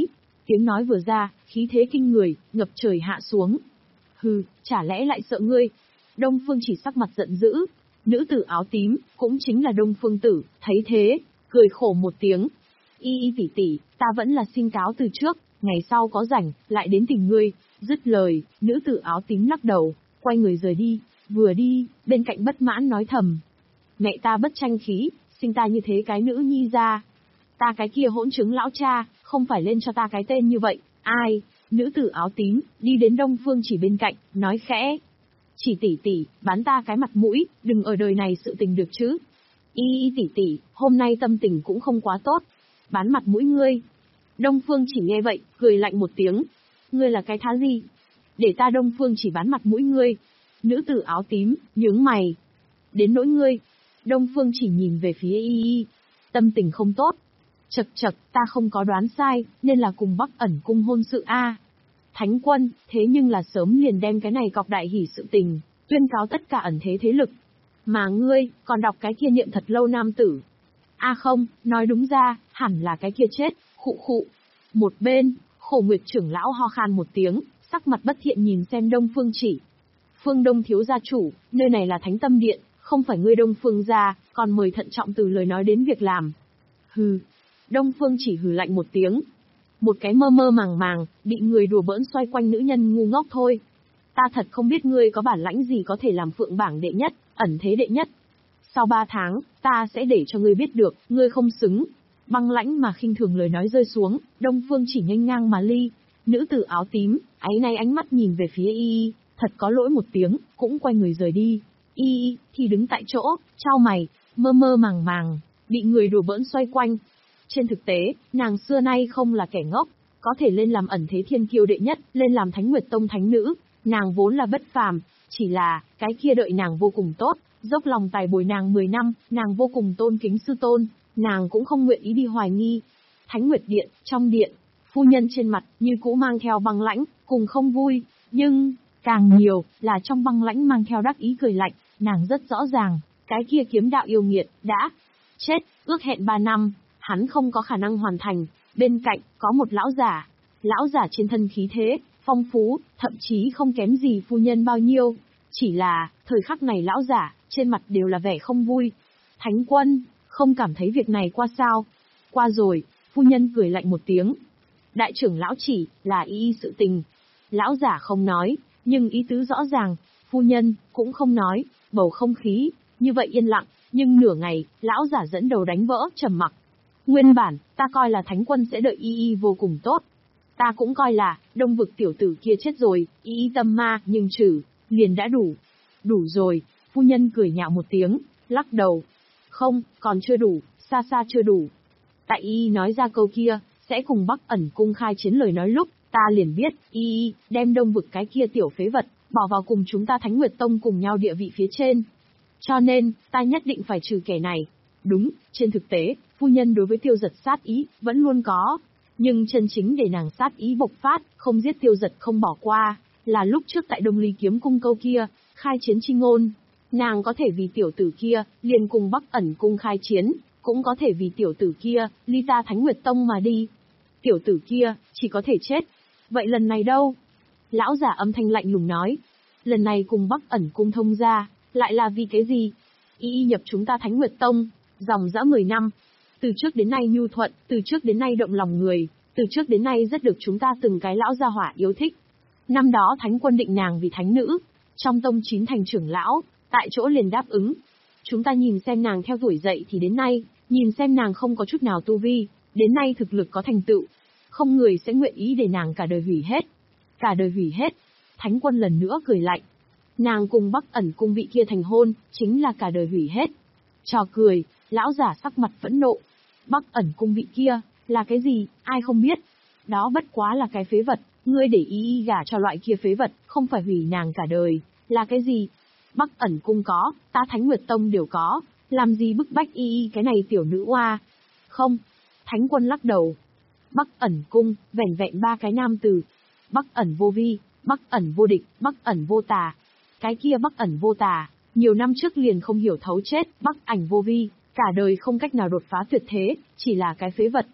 Tiếng nói vừa ra, khí thế kinh người, ngập trời hạ xuống. Hừ, chả lẽ lại sợ ngươi? Đông Phương Chỉ sắc mặt giận dữ. Nữ tử áo tím, cũng chính là Đông Phương Tử, thấy thế, cười khổ một tiếng. Y y tỷ tỷ, ta vẫn là xin cáo từ trước, ngày sau có rảnh, lại đến tìm ngươi. Dứt lời, nữ tử áo tím lắc đầu, quay người rời đi. Vừa đi, bên cạnh bất mãn nói thầm. Mẹ ta bất tranh khí, sinh ta như thế cái nữ nhi ra. Ta cái kia hỗn chứng lão cha, không phải lên cho ta cái tên như vậy, ai? Nữ tử áo tím, đi đến Đông Phương Chỉ bên cạnh, nói khẽ. Chỉ tỷ tỷ, bán ta cái mặt mũi, đừng ở đời này sự tình được chứ. Y y tỷ tỷ, hôm nay tâm tình cũng không quá tốt. Bán mặt mũi ngươi. Đông Phương Chỉ nghe vậy, cười lạnh một tiếng. Ngươi là cái thá gì? Để ta Đông Phương Chỉ bán mặt mũi ngươi. Nữ tử áo tím, nhướng mày. Đến nỗi ngươi. Đông Phương Chỉ nhìn về phía y y. Tâm tình không tốt. Chật chật, ta không có đoán sai, nên là cùng Bắc Ẩn cung hôn sự a. Thánh quân, thế nhưng là sớm liền đem cái này cọc đại hỉ sự tình, tuyên cáo tất cả ẩn thế thế lực. Mà ngươi, còn đọc cái kia niệm thật lâu nam tử. A không, nói đúng ra, hẳn là cái kia chết, khụ khụ. Một bên, Khổ Nguyệt trưởng lão ho khan một tiếng, sắc mặt bất thiện nhìn xem Đông Phương Chỉ. Phương Đông thiếu gia chủ, nơi này là Thánh Tâm Điện, không phải ngươi Đông Phương gia, còn mời thận trọng từ lời nói đến việc làm. Hừ. Đông Phương Chỉ hừ lạnh một tiếng. Một cái mơ mơ màng màng, bị người đùa bỡn xoay quanh nữ nhân ngu ngốc thôi. Ta thật không biết ngươi có bản lãnh gì có thể làm phượng bảng đệ nhất, ẩn thế đệ nhất. Sau ba tháng, ta sẽ để cho ngươi biết được, ngươi không xứng. Băng lãnh mà khinh thường lời nói rơi xuống, Đông Phương Chỉ nhanh ngang mà ly. Nữ tử áo tím, áy náy ánh mắt nhìn về phía y y, thật có lỗi một tiếng, cũng quay người rời đi. Y y thì đứng tại chỗ, chau mày, mơ mơ màng màng, bị người đùa bỡn xoay quanh. Trên thực tế, nàng xưa nay không là kẻ ngốc, có thể lên làm ẩn thế thiên kiêu đệ nhất, lên làm Thánh Nguyệt Tông thánh nữ, nàng vốn là bất phàm, chỉ là, cái kia đợi nàng vô cùng tốt, dốc lòng tài bồi nàng mười năm, nàng vô cùng tôn kính sư tôn, nàng cũng không nguyện ý đi hoài nghi. Thánh Nguyệt Điện, trong điện, phu nhân trên mặt, như cũ mang theo băng lãnh, cùng không vui, nhưng, càng nhiều, là trong băng lãnh mang theo đắc ý cười lạnh, nàng rất rõ ràng, cái kia kiếm đạo yêu nghiệt, đã chết, ước hẹn ba năm. Hắn không có khả năng hoàn thành, bên cạnh, có một lão giả. Lão giả trên thân khí thế, phong phú, thậm chí không kém gì phu nhân bao nhiêu. Chỉ là, thời khắc này lão giả, trên mặt đều là vẻ không vui. Thánh quân, không cảm thấy việc này qua sao? Qua rồi, phu nhân cười lạnh một tiếng. Đại trưởng lão chỉ, là y y sự tình. Lão giả không nói, nhưng ý tứ rõ ràng, phu nhân, cũng không nói, bầu không khí, như vậy yên lặng, nhưng nửa ngày, lão giả dẫn đầu đánh vỡ, trầm mặc. Nguyên bản, ta coi là thánh quân sẽ đợi y y vô cùng tốt. Ta cũng coi là, đông vực tiểu tử kia chết rồi, y y tâm ma, nhưng trừ, liền đã đủ. Đủ rồi, phu nhân cười nhạo một tiếng, lắc đầu. Không, còn chưa đủ, xa xa chưa đủ. Tại y y nói ra câu kia, sẽ cùng Bắc Ẩn cung khai chiến lời nói lúc, ta liền biết, y y, đem đông vực cái kia tiểu phế vật, bỏ vào cùng chúng ta Thánh Nguyệt Tông cùng nhau địa vị phía trên. Cho nên, ta nhất định phải trừ kẻ này. Đúng, trên thực tế, phu nhân đối với Tiêu Giật sát ý, vẫn luôn có. Nhưng chân chính để nàng sát ý bộc phát, không giết Tiêu Giật không bỏ qua, là lúc trước tại Đông Ly Kiếm Cung câu kia, khai chiến chi ngôn. Nàng có thể vì tiểu tử kia, liền cùng Bắc Ẩn cung khai chiến, cũng có thể vì tiểu tử kia, ly ta Thánh Nguyệt Tông mà đi. Tiểu tử kia, chỉ có thể chết. Vậy lần này đâu? Lão giả âm thanh lạnh lùng nói. Lần này cùng Bắc Ẩn cung thông ra, lại là vì cái gì? Y y nhập chúng ta Thánh Nguyệt Tông, dòng dã mười năm. Từ trước đến nay nhu thuận, từ trước đến nay động lòng người, từ trước đến nay rất được chúng ta từng cái lão gia hỏa yêu thích. Năm đó Thánh quân định nàng vì thánh nữ, trong tông chín thành trưởng lão, tại chỗ liền đáp ứng. Chúng ta nhìn xem nàng theo tuổi dậy thì đến nay, nhìn xem nàng không có chút nào tu vi, đến nay thực lực có thành tựu. Không người sẽ nguyện ý để nàng cả đời hủy hết. Cả đời hủy hết. Thánh quân lần nữa cười lạnh. Nàng cùng Bắc Ẩn cung vị kia thành hôn, chính là cả đời hủy hết. Trò cười, lão giả sắc mặt phẫn nộ. Bắc Ẩn cung vị kia, là cái gì, ai không biết. Đó bất quá là cái phế vật, ngươi để y y gả cho loại kia phế vật, không phải hủy nàng cả đời, là cái gì? Bắc Ẩn cung có, ta Thánh Nguyệt Tông đều có, làm gì bức bách y y cái này tiểu nữ oa? Không. Thánh quân lắc đầu. Bắc Ẩn cung, vẻn vẹn ba cái nam từ. Bắc Ẩn vô vi, Bắc Ẩn vô địch, Bắc Ẩn vô tà. Cái kia Bắc Ẩn vô tà, nhiều năm trước liền không hiểu thấu chết, Bắc Ảnh vô vi, cả đời không cách nào đột phá tuyệt thế, chỉ là cái phế vật.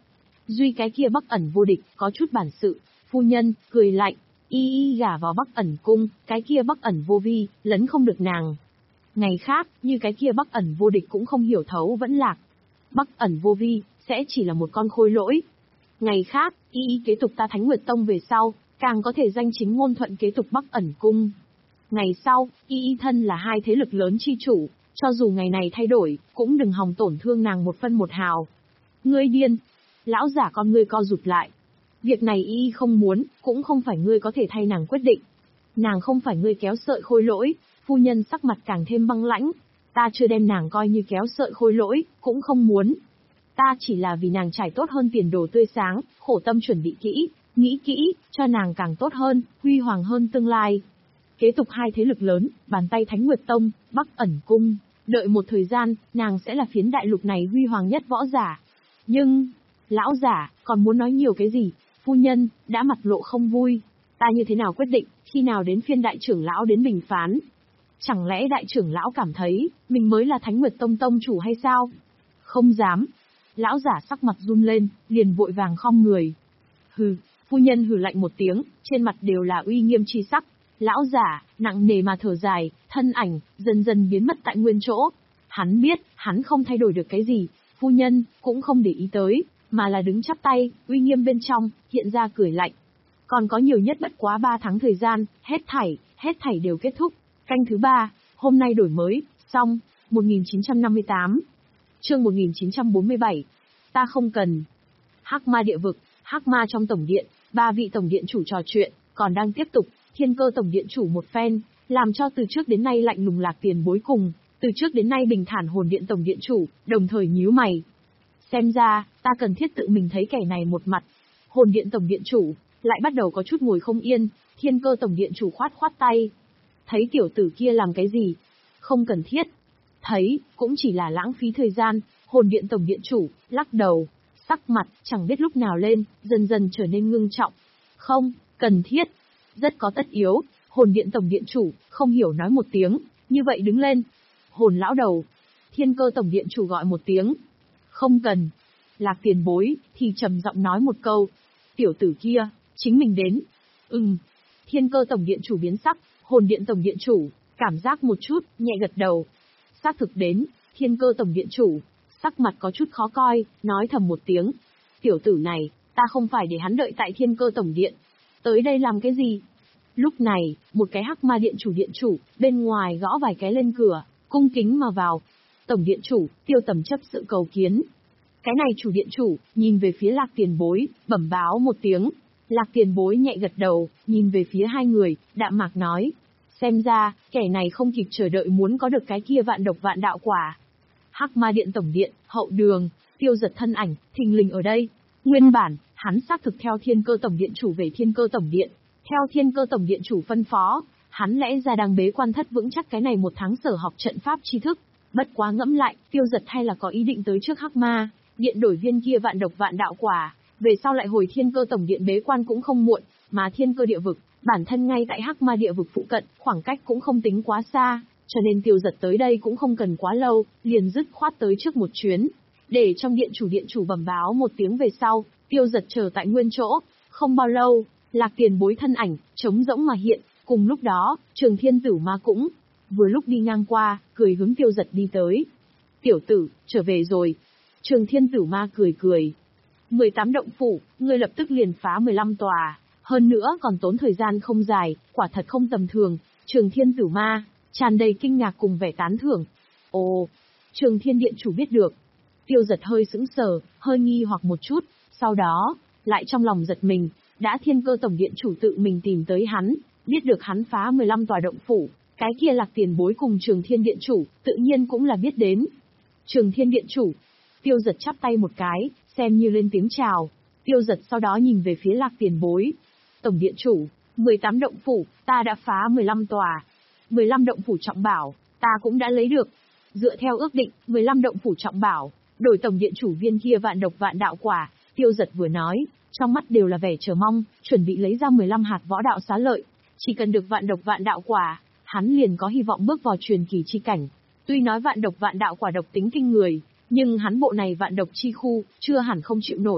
Duy cái kia Bắc ẩn vô địch, có chút bản sự. Phu nhân, cười lạnh, y y gả vào Bắc ẩn cung, cái kia Bắc ẩn vô vi, lấn không được nàng. Ngày khác, như cái kia Bắc ẩn vô địch cũng không hiểu thấu vẫn lạc. Bắc ẩn vô vi, sẽ chỉ là một con khôi lỗi. Ngày khác, y y kế tục ta Thánh Nguyệt Tông về sau, càng có thể danh chính ngôn thuận kế tục Bắc ẩn cung. Ngày sau, y y thân là hai thế lực lớn chi chủ, cho dù ngày này thay đổi, cũng đừng hòng tổn thương nàng một phân một hào. Ngươi điên. Lão giả con ngươi co rụt lại. Việc này y y không muốn, cũng không phải ngươi có thể thay nàng quyết định. Nàng không phải ngươi kéo sợi khôi lỗi. Phu nhân sắc mặt càng thêm băng lãnh. Ta chưa đem nàng coi như kéo sợi khôi lỗi, cũng không muốn. Ta chỉ là vì nàng trải tốt hơn tiền đồ tươi sáng, khổ tâm chuẩn bị kỹ, nghĩ kỹ, cho nàng càng tốt hơn, huy hoàng hơn tương lai. Kế tục hai thế lực lớn, bàn tay Thánh Nguyệt Tông, Bắc ẩn cung, đợi một thời gian, nàng sẽ là phiến đại lục này huy hoàng nhất võ giả. Nhưng, lão giả, còn muốn nói nhiều cái gì? Phu nhân, đã mặt lộ không vui. Ta như thế nào quyết định, khi nào đến phiên đại trưởng lão đến bình phán? Chẳng lẽ đại trưởng lão cảm thấy, mình mới là Thánh Nguyệt Tông tông chủ hay sao? Không dám. Lão giả sắc mặt run lên, liền vội vàng khom người. Hừ, phu nhân hừ lạnh một tiếng, trên mặt đều là uy nghiêm chi sắc. Lão giả, nặng nề mà thở dài, thân ảnh, dần dần biến mất tại nguyên chỗ. Hắn biết, hắn không thay đổi được cái gì, phu nhân, cũng không để ý tới, mà là đứng chắp tay, uy nghiêm bên trong, hiện ra cười lạnh. Còn có nhiều nhất bất quá ba tháng thời gian, hết thảy, hết thảy đều kết thúc. Canh thứ ba, hôm nay đổi mới, xong, một nghìn chín trăm năm mươi tám. Chương một nghìn chín trăm bốn mươi bảy. Ta không cần. Hắc Ma địa vực, Hắc Ma trong tổng điện, ba vị tổng điện chủ trò chuyện, còn đang tiếp tục. Thiên Cơ tổng điện chủ một phen, làm cho từ trước đến nay lạnh lùng Lạc Tiền Bối cùng, từ trước đến nay bình thản Hồn điện tổng điện chủ, đồng thời nhíu mày. Xem ra, ta cần thiết tự mình thấy kẻ này một mặt. Hồn điện tổng điện chủ, lại bắt đầu có chút ngồi không yên, Thiên Cơ tổng điện chủ khoát khoát tay. Thấy tiểu tử kia làm cái gì? Không cần thiết. Thấy, cũng chỉ là lãng phí thời gian, Hồn điện tổng điện chủ, lắc đầu, sắc mặt, chẳng biết lúc nào lên, dần dần trở nên ngưng trọng. Không, cần thiết. Rất có tất yếu, Hồn điện tổng điện chủ, không hiểu nói một tiếng, như vậy đứng lên. Hồn lão đầu. Thiên Cơ tổng điện chủ gọi một tiếng. Không cần. Lạc Tiền Bối, thì trầm giọng nói một câu. Tiểu tử kia, chính mình đến. Ừm. Thiên Cơ tổng điện chủ biến sắc, Hồn điện tổng điện chủ, cảm giác một chút, nhẹ gật đầu. Xác thực đến, Thiên Cơ tổng điện chủ, sắc mặt có chút khó coi, nói thầm một tiếng. Tiểu tử này, ta không phải để hắn đợi tại Thiên Cơ tổng điện. Tới đây làm cái gì? Lúc này, một cái Hắc Ma điện chủ điện chủ, bên ngoài gõ vài cái lên cửa, cung kính mà vào. Tổng điện chủ, Tiêu Tầm chấp sự cầu kiến. Cái này chủ điện chủ, nhìn về phía Lạc Tiền Bối, bẩm báo một tiếng. Lạc Tiền Bối nhẹ gật đầu, nhìn về phía hai người, đạm mạc nói. Xem ra, kẻ này không kịp chờ đợi muốn có được cái kia vạn độc vạn đạo quả. Hắc Ma điện tổng điện, hậu đường, Tiêu Giật thân ảnh, thình lình ở đây. Nguyên bản, hắn xác thực theo Thiên Cơ tổng điện chủ về Thiên Cơ tổng điện. Theo Thiên Cơ tổng điện chủ phân phó, hắn lẽ ra đang bế quan thất vững chắc cái này một tháng sở học trận pháp tri thức. Bất quá ngẫm lại, Tiêu Giật hay là có ý định tới trước Hắc Ma điện đổi viên kia vạn độc vạn đạo quả, về sau lại hồi Thiên Cơ tổng điện bế quan cũng không muộn, mà Thiên Cơ địa vực, bản thân ngay tại Hắc Ma địa vực phụ cận, khoảng cách cũng không tính quá xa, cho nên Tiêu Giật tới đây cũng không cần quá lâu, liền dứt khoát tới trước một chuyến, để trong điện chủ điện chủ bẩm báo một tiếng về sau, Tiêu Giật chờ tại nguyên chỗ. Không bao lâu, Lạc Tiền Bối thân ảnh trống rỗng mà hiện, cùng lúc đó, Trường Thiên Tử Ma cũng vừa lúc đi ngang qua, cười hướng Tiêu Giật đi tới. Tiểu tử, trở về rồi. Trường Thiên Tử Ma cười cười. mười tám động phủ, ngươi lập tức liền phá mười lăm tòa, hơn nữa còn tốn thời gian không dài, quả thật không tầm thường. Trường Thiên Tử Ma tràn đầy kinh ngạc cùng vẻ tán thưởng. Ồ, Trường Thiên điện chủ biết được. Tiêu Giật hơi sững sờ, hơi nghi hoặc một chút, sau đó lại trong lòng giật mình, đã Thiên Cơ tổng điện chủ tự mình tìm tới hắn, biết được hắn phá mười lăm tòa động phủ, cái kia Lạc Tiền Bối cùng Trường Thiên điện chủ, tự nhiên cũng là biết đến. Trường Thiên điện chủ. Tiêu Giật chắp tay một cái, xem như lên tiếng chào. Tiêu Giật sau đó nhìn về phía Lạc Tiền Bối. Tổng điện chủ, mười tám động phủ, ta đã phá mười lăm tòa. mười lăm động phủ trọng bảo, ta cũng đã lấy được. Dựa theo ước định, mười lăm động phủ trọng bảo, đổi tổng điện chủ viên kia vạn độc vạn đạo quả. Tiêu Giật vừa nói, trong mắt đều là vẻ chờ mong, chuẩn bị lấy ra mười lăm hạt võ đạo xá lợi. Chỉ cần được vạn độc vạn đạo quả, hắn liền có hy vọng bước vào truyền kỳ chi cảnh. Tuy nói vạn độc vạn đạo quả độc tính kinh người, nhưng hắn bộ này vạn độc chi khu, chưa hẳn không chịu nổi.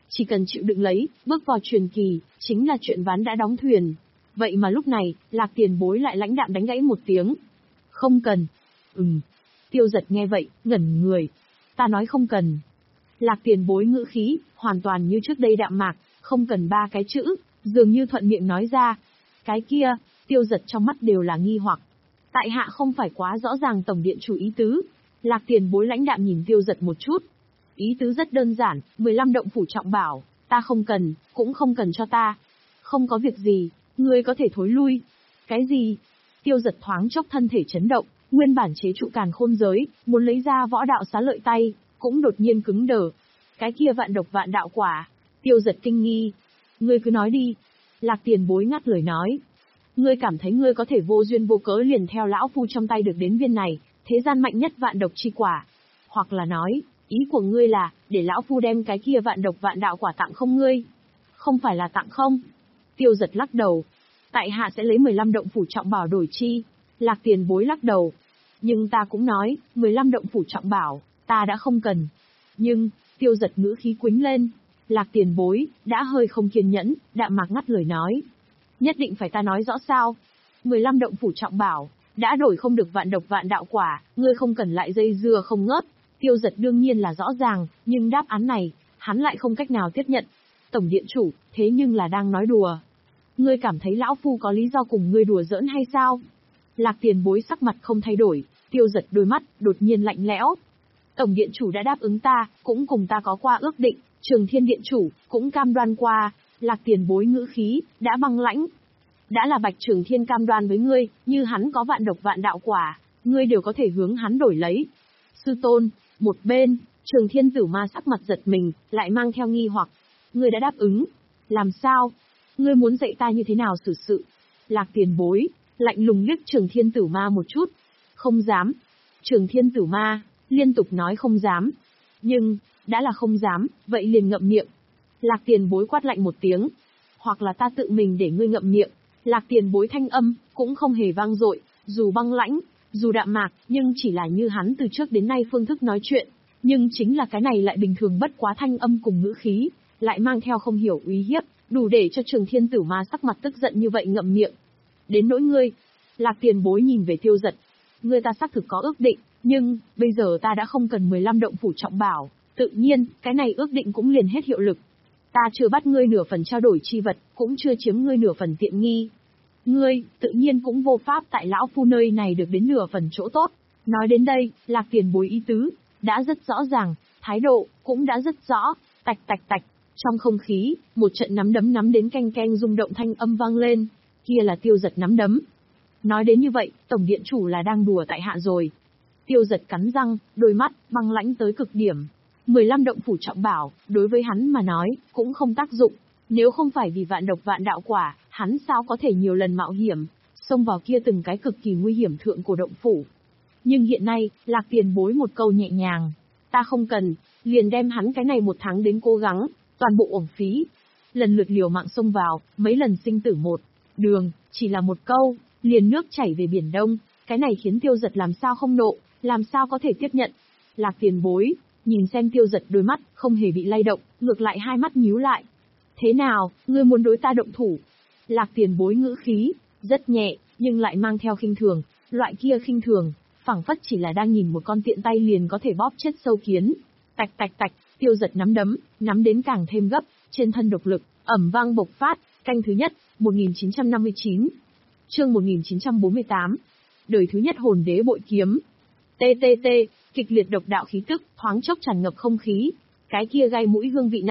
Chỉ cần chịu đựng lấy, bước vào truyền kỳ, chính là chuyện ván đã đóng thuyền. Vậy mà lúc này, Lạc Tiền Bối lại lãnh đạm đánh gãy một tiếng. Không cần. Ừm. Tiêu Giật nghe vậy, ngẩn người. Ta nói không cần. Lạc Tiền Bối ngữ khí, hoàn toàn như trước đây đạm mạc, không cần ba cái chữ, dường như thuận miệng nói ra. Cái kia, Tiêu Giật trong mắt đều là nghi hoặc. Tại hạ không phải quá rõ ràng tổng điện chủ ý tứ. Lạc Tiền Bối lãnh đạm nhìn Tiêu Giật một chút. Ý tứ rất đơn giản, mười lăm động phủ trọng bảo, ta không cần, cũng không cần cho ta. Không có việc gì, ngươi có thể thối lui. Cái gì? Tiêu Giật thoáng chốc thân thể chấn động, nguyên bản chế trụ càn khôn giới, muốn lấy ra võ đạo xá lợi tay, cũng đột nhiên cứng đờ. Cái kia vạn độc vạn đạo quả. Tiêu Giật kinh nghi. Ngươi cứ nói đi. Lạc Tiền Bối ngắt lời nói. Ngươi cảm thấy ngươi có thể vô duyên vô cớ liền theo lão phu trong tay được đến viên này, thế gian mạnh nhất vạn độc chi quả. Hoặc là nói, ý của ngươi là, để lão phu đem cái kia vạn độc vạn đạo quả tặng không ngươi? Không phải là tặng không? Tiêu Giật lắc đầu. Tại hạ sẽ lấy mười lăm động phủ trọng bảo đổi chi. Lạc Tiền Bối lắc đầu. Nhưng ta cũng nói, mười lăm động phủ trọng bảo, ta đã không cần. Nhưng, Tiêu Giật ngữ khí quĩnh lên. Lạc Tiền Bối, đã hơi không kiên nhẫn, đạm mạc ngắt lời nói. Nhất định phải ta nói rõ sao? mười lăm động phủ trọng bảo, đã đổi không được vạn độc vạn đạo quả, ngươi không cần lại dây dưa không ngớt. Tiêu Giật đương nhiên là rõ ràng, nhưng đáp án này, hắn lại không cách nào tiếp nhận. Tổng điện chủ, thế nhưng là đang nói đùa. Ngươi cảm thấy lão phu có lý do cùng ngươi đùa giỡn hay sao? Lạc Tiền Bối sắc mặt không thay đổi, Tiêu Giật đôi mắt, đột nhiên lạnh lẽo. Tổng điện chủ đã đáp ứng ta, cũng cùng ta có qua ước định, Trường Thiên điện chủ, cũng cam đoan qua. Lạc Tiền Bối ngữ khí, đã băng lãnh. Đã là Bạch Trường Thiên cam đoan với ngươi, như hắn có vạn độc vạn đạo quả, ngươi đều có thể hướng hắn đổi lấy. Sư tôn, một bên, Trường Thiên Tử Ma sắc mặt giật mình, lại mang theo nghi hoặc. Ngươi đã đáp ứng. Làm sao? Ngươi muốn dạy ta như thế nào xử sự? Lạc Tiền Bối, lạnh lùng liếc Trường Thiên Tử Ma một chút. Không dám. Trường Thiên Tử Ma, liên tục nói không dám. Nhưng, đã là không dám, vậy liền ngậm miệng. Lạc Tiền Bối quát lạnh một tiếng. Hoặc là ta tự mình để ngươi ngậm miệng. Lạc Tiền Bối thanh âm, cũng không hề vang dội, dù băng lãnh, dù đạm mạc, nhưng chỉ là như hắn từ trước đến nay phương thức nói chuyện. Nhưng chính là cái này lại bình thường bất quá thanh âm cùng ngữ khí, lại mang theo không hiểu uy hiếp, đủ để cho Trường Thiên Tử Ma sắc mặt tức giận như vậy ngậm miệng. Đến nỗi ngươi, Lạc Tiền Bối nhìn về Tiêu Giật. Ngươi ta xác thực có ước định, nhưng, bây giờ ta đã không cần mười lăm động phủ trọng bảo, tự nhiên, cái này ước định cũng liền hết hiệu lực. Ta chưa bắt ngươi nửa phần trao đổi chi vật, cũng chưa chiếm ngươi nửa phần tiện nghi. Ngươi, tự nhiên cũng vô pháp tại lão phu nơi này được đến nửa phần chỗ tốt. Nói đến đây, Lạc Tiền Bối ý tứ, đã rất rõ ràng, thái độ, cũng đã rất rõ, tạch tạch tạch. Trong không khí, một trận nắm đấm nắm đến canh canh rung động thanh âm vang lên, kia là Tiêu Giật nắm đấm. Nói đến như vậy, Tổng điện chủ là đang đùa tại hạ rồi. Tiêu Giật cắn răng, đôi mắt, băng lãnh tới cực điểm. mười lăm động phủ trọng bảo, đối với hắn mà nói, cũng không tác dụng. Nếu không phải vì vạn độc vạn đạo quả, hắn sao có thể nhiều lần mạo hiểm, xông vào kia từng cái cực kỳ nguy hiểm thượng cổ động phủ. Nhưng hiện nay, Lạc Tiền Bối một câu nhẹ nhàng. Ta không cần, liền đem hắn cái này một tháng đến cố gắng, toàn bộ uổng phí. Lần lượt liều mạng xông vào, mấy lần sinh tử một. Đường, chỉ là một câu, liền nước chảy về biển Đông, cái này khiến Tiêu Giật làm sao không nộ, làm sao có thể tiếp nhận. Lạc Tiền Bối, nhìn xem Tiêu Giật đôi mắt, không hề bị lay động, ngược lại hai mắt nhíu lại. Thế nào, ngươi muốn đối ta động thủ? Lạc Tiền Bối ngữ khí, rất nhẹ, nhưng lại mang theo khinh thường, loại kia khinh thường, phảng phất chỉ là đang nhìn một con tiện tay liền có thể bóp chết sâu kiến. Tạch tạch tạch, Tiêu Giật nắm đấm, nắm đến càng thêm gấp, trên thân độc lực, ẩm vang bộc phát, canh thứ nhất, một nghìn chín trăm năm mươi chín. Chương một nghìn chín trăm bốn mươi tám. Đời thứ nhất hồn đế bội kiếm. T T T, kịch liệt độc đạo khí tức, thoáng chốc tràn ngập không khí. Cái kia gai mũi hương vị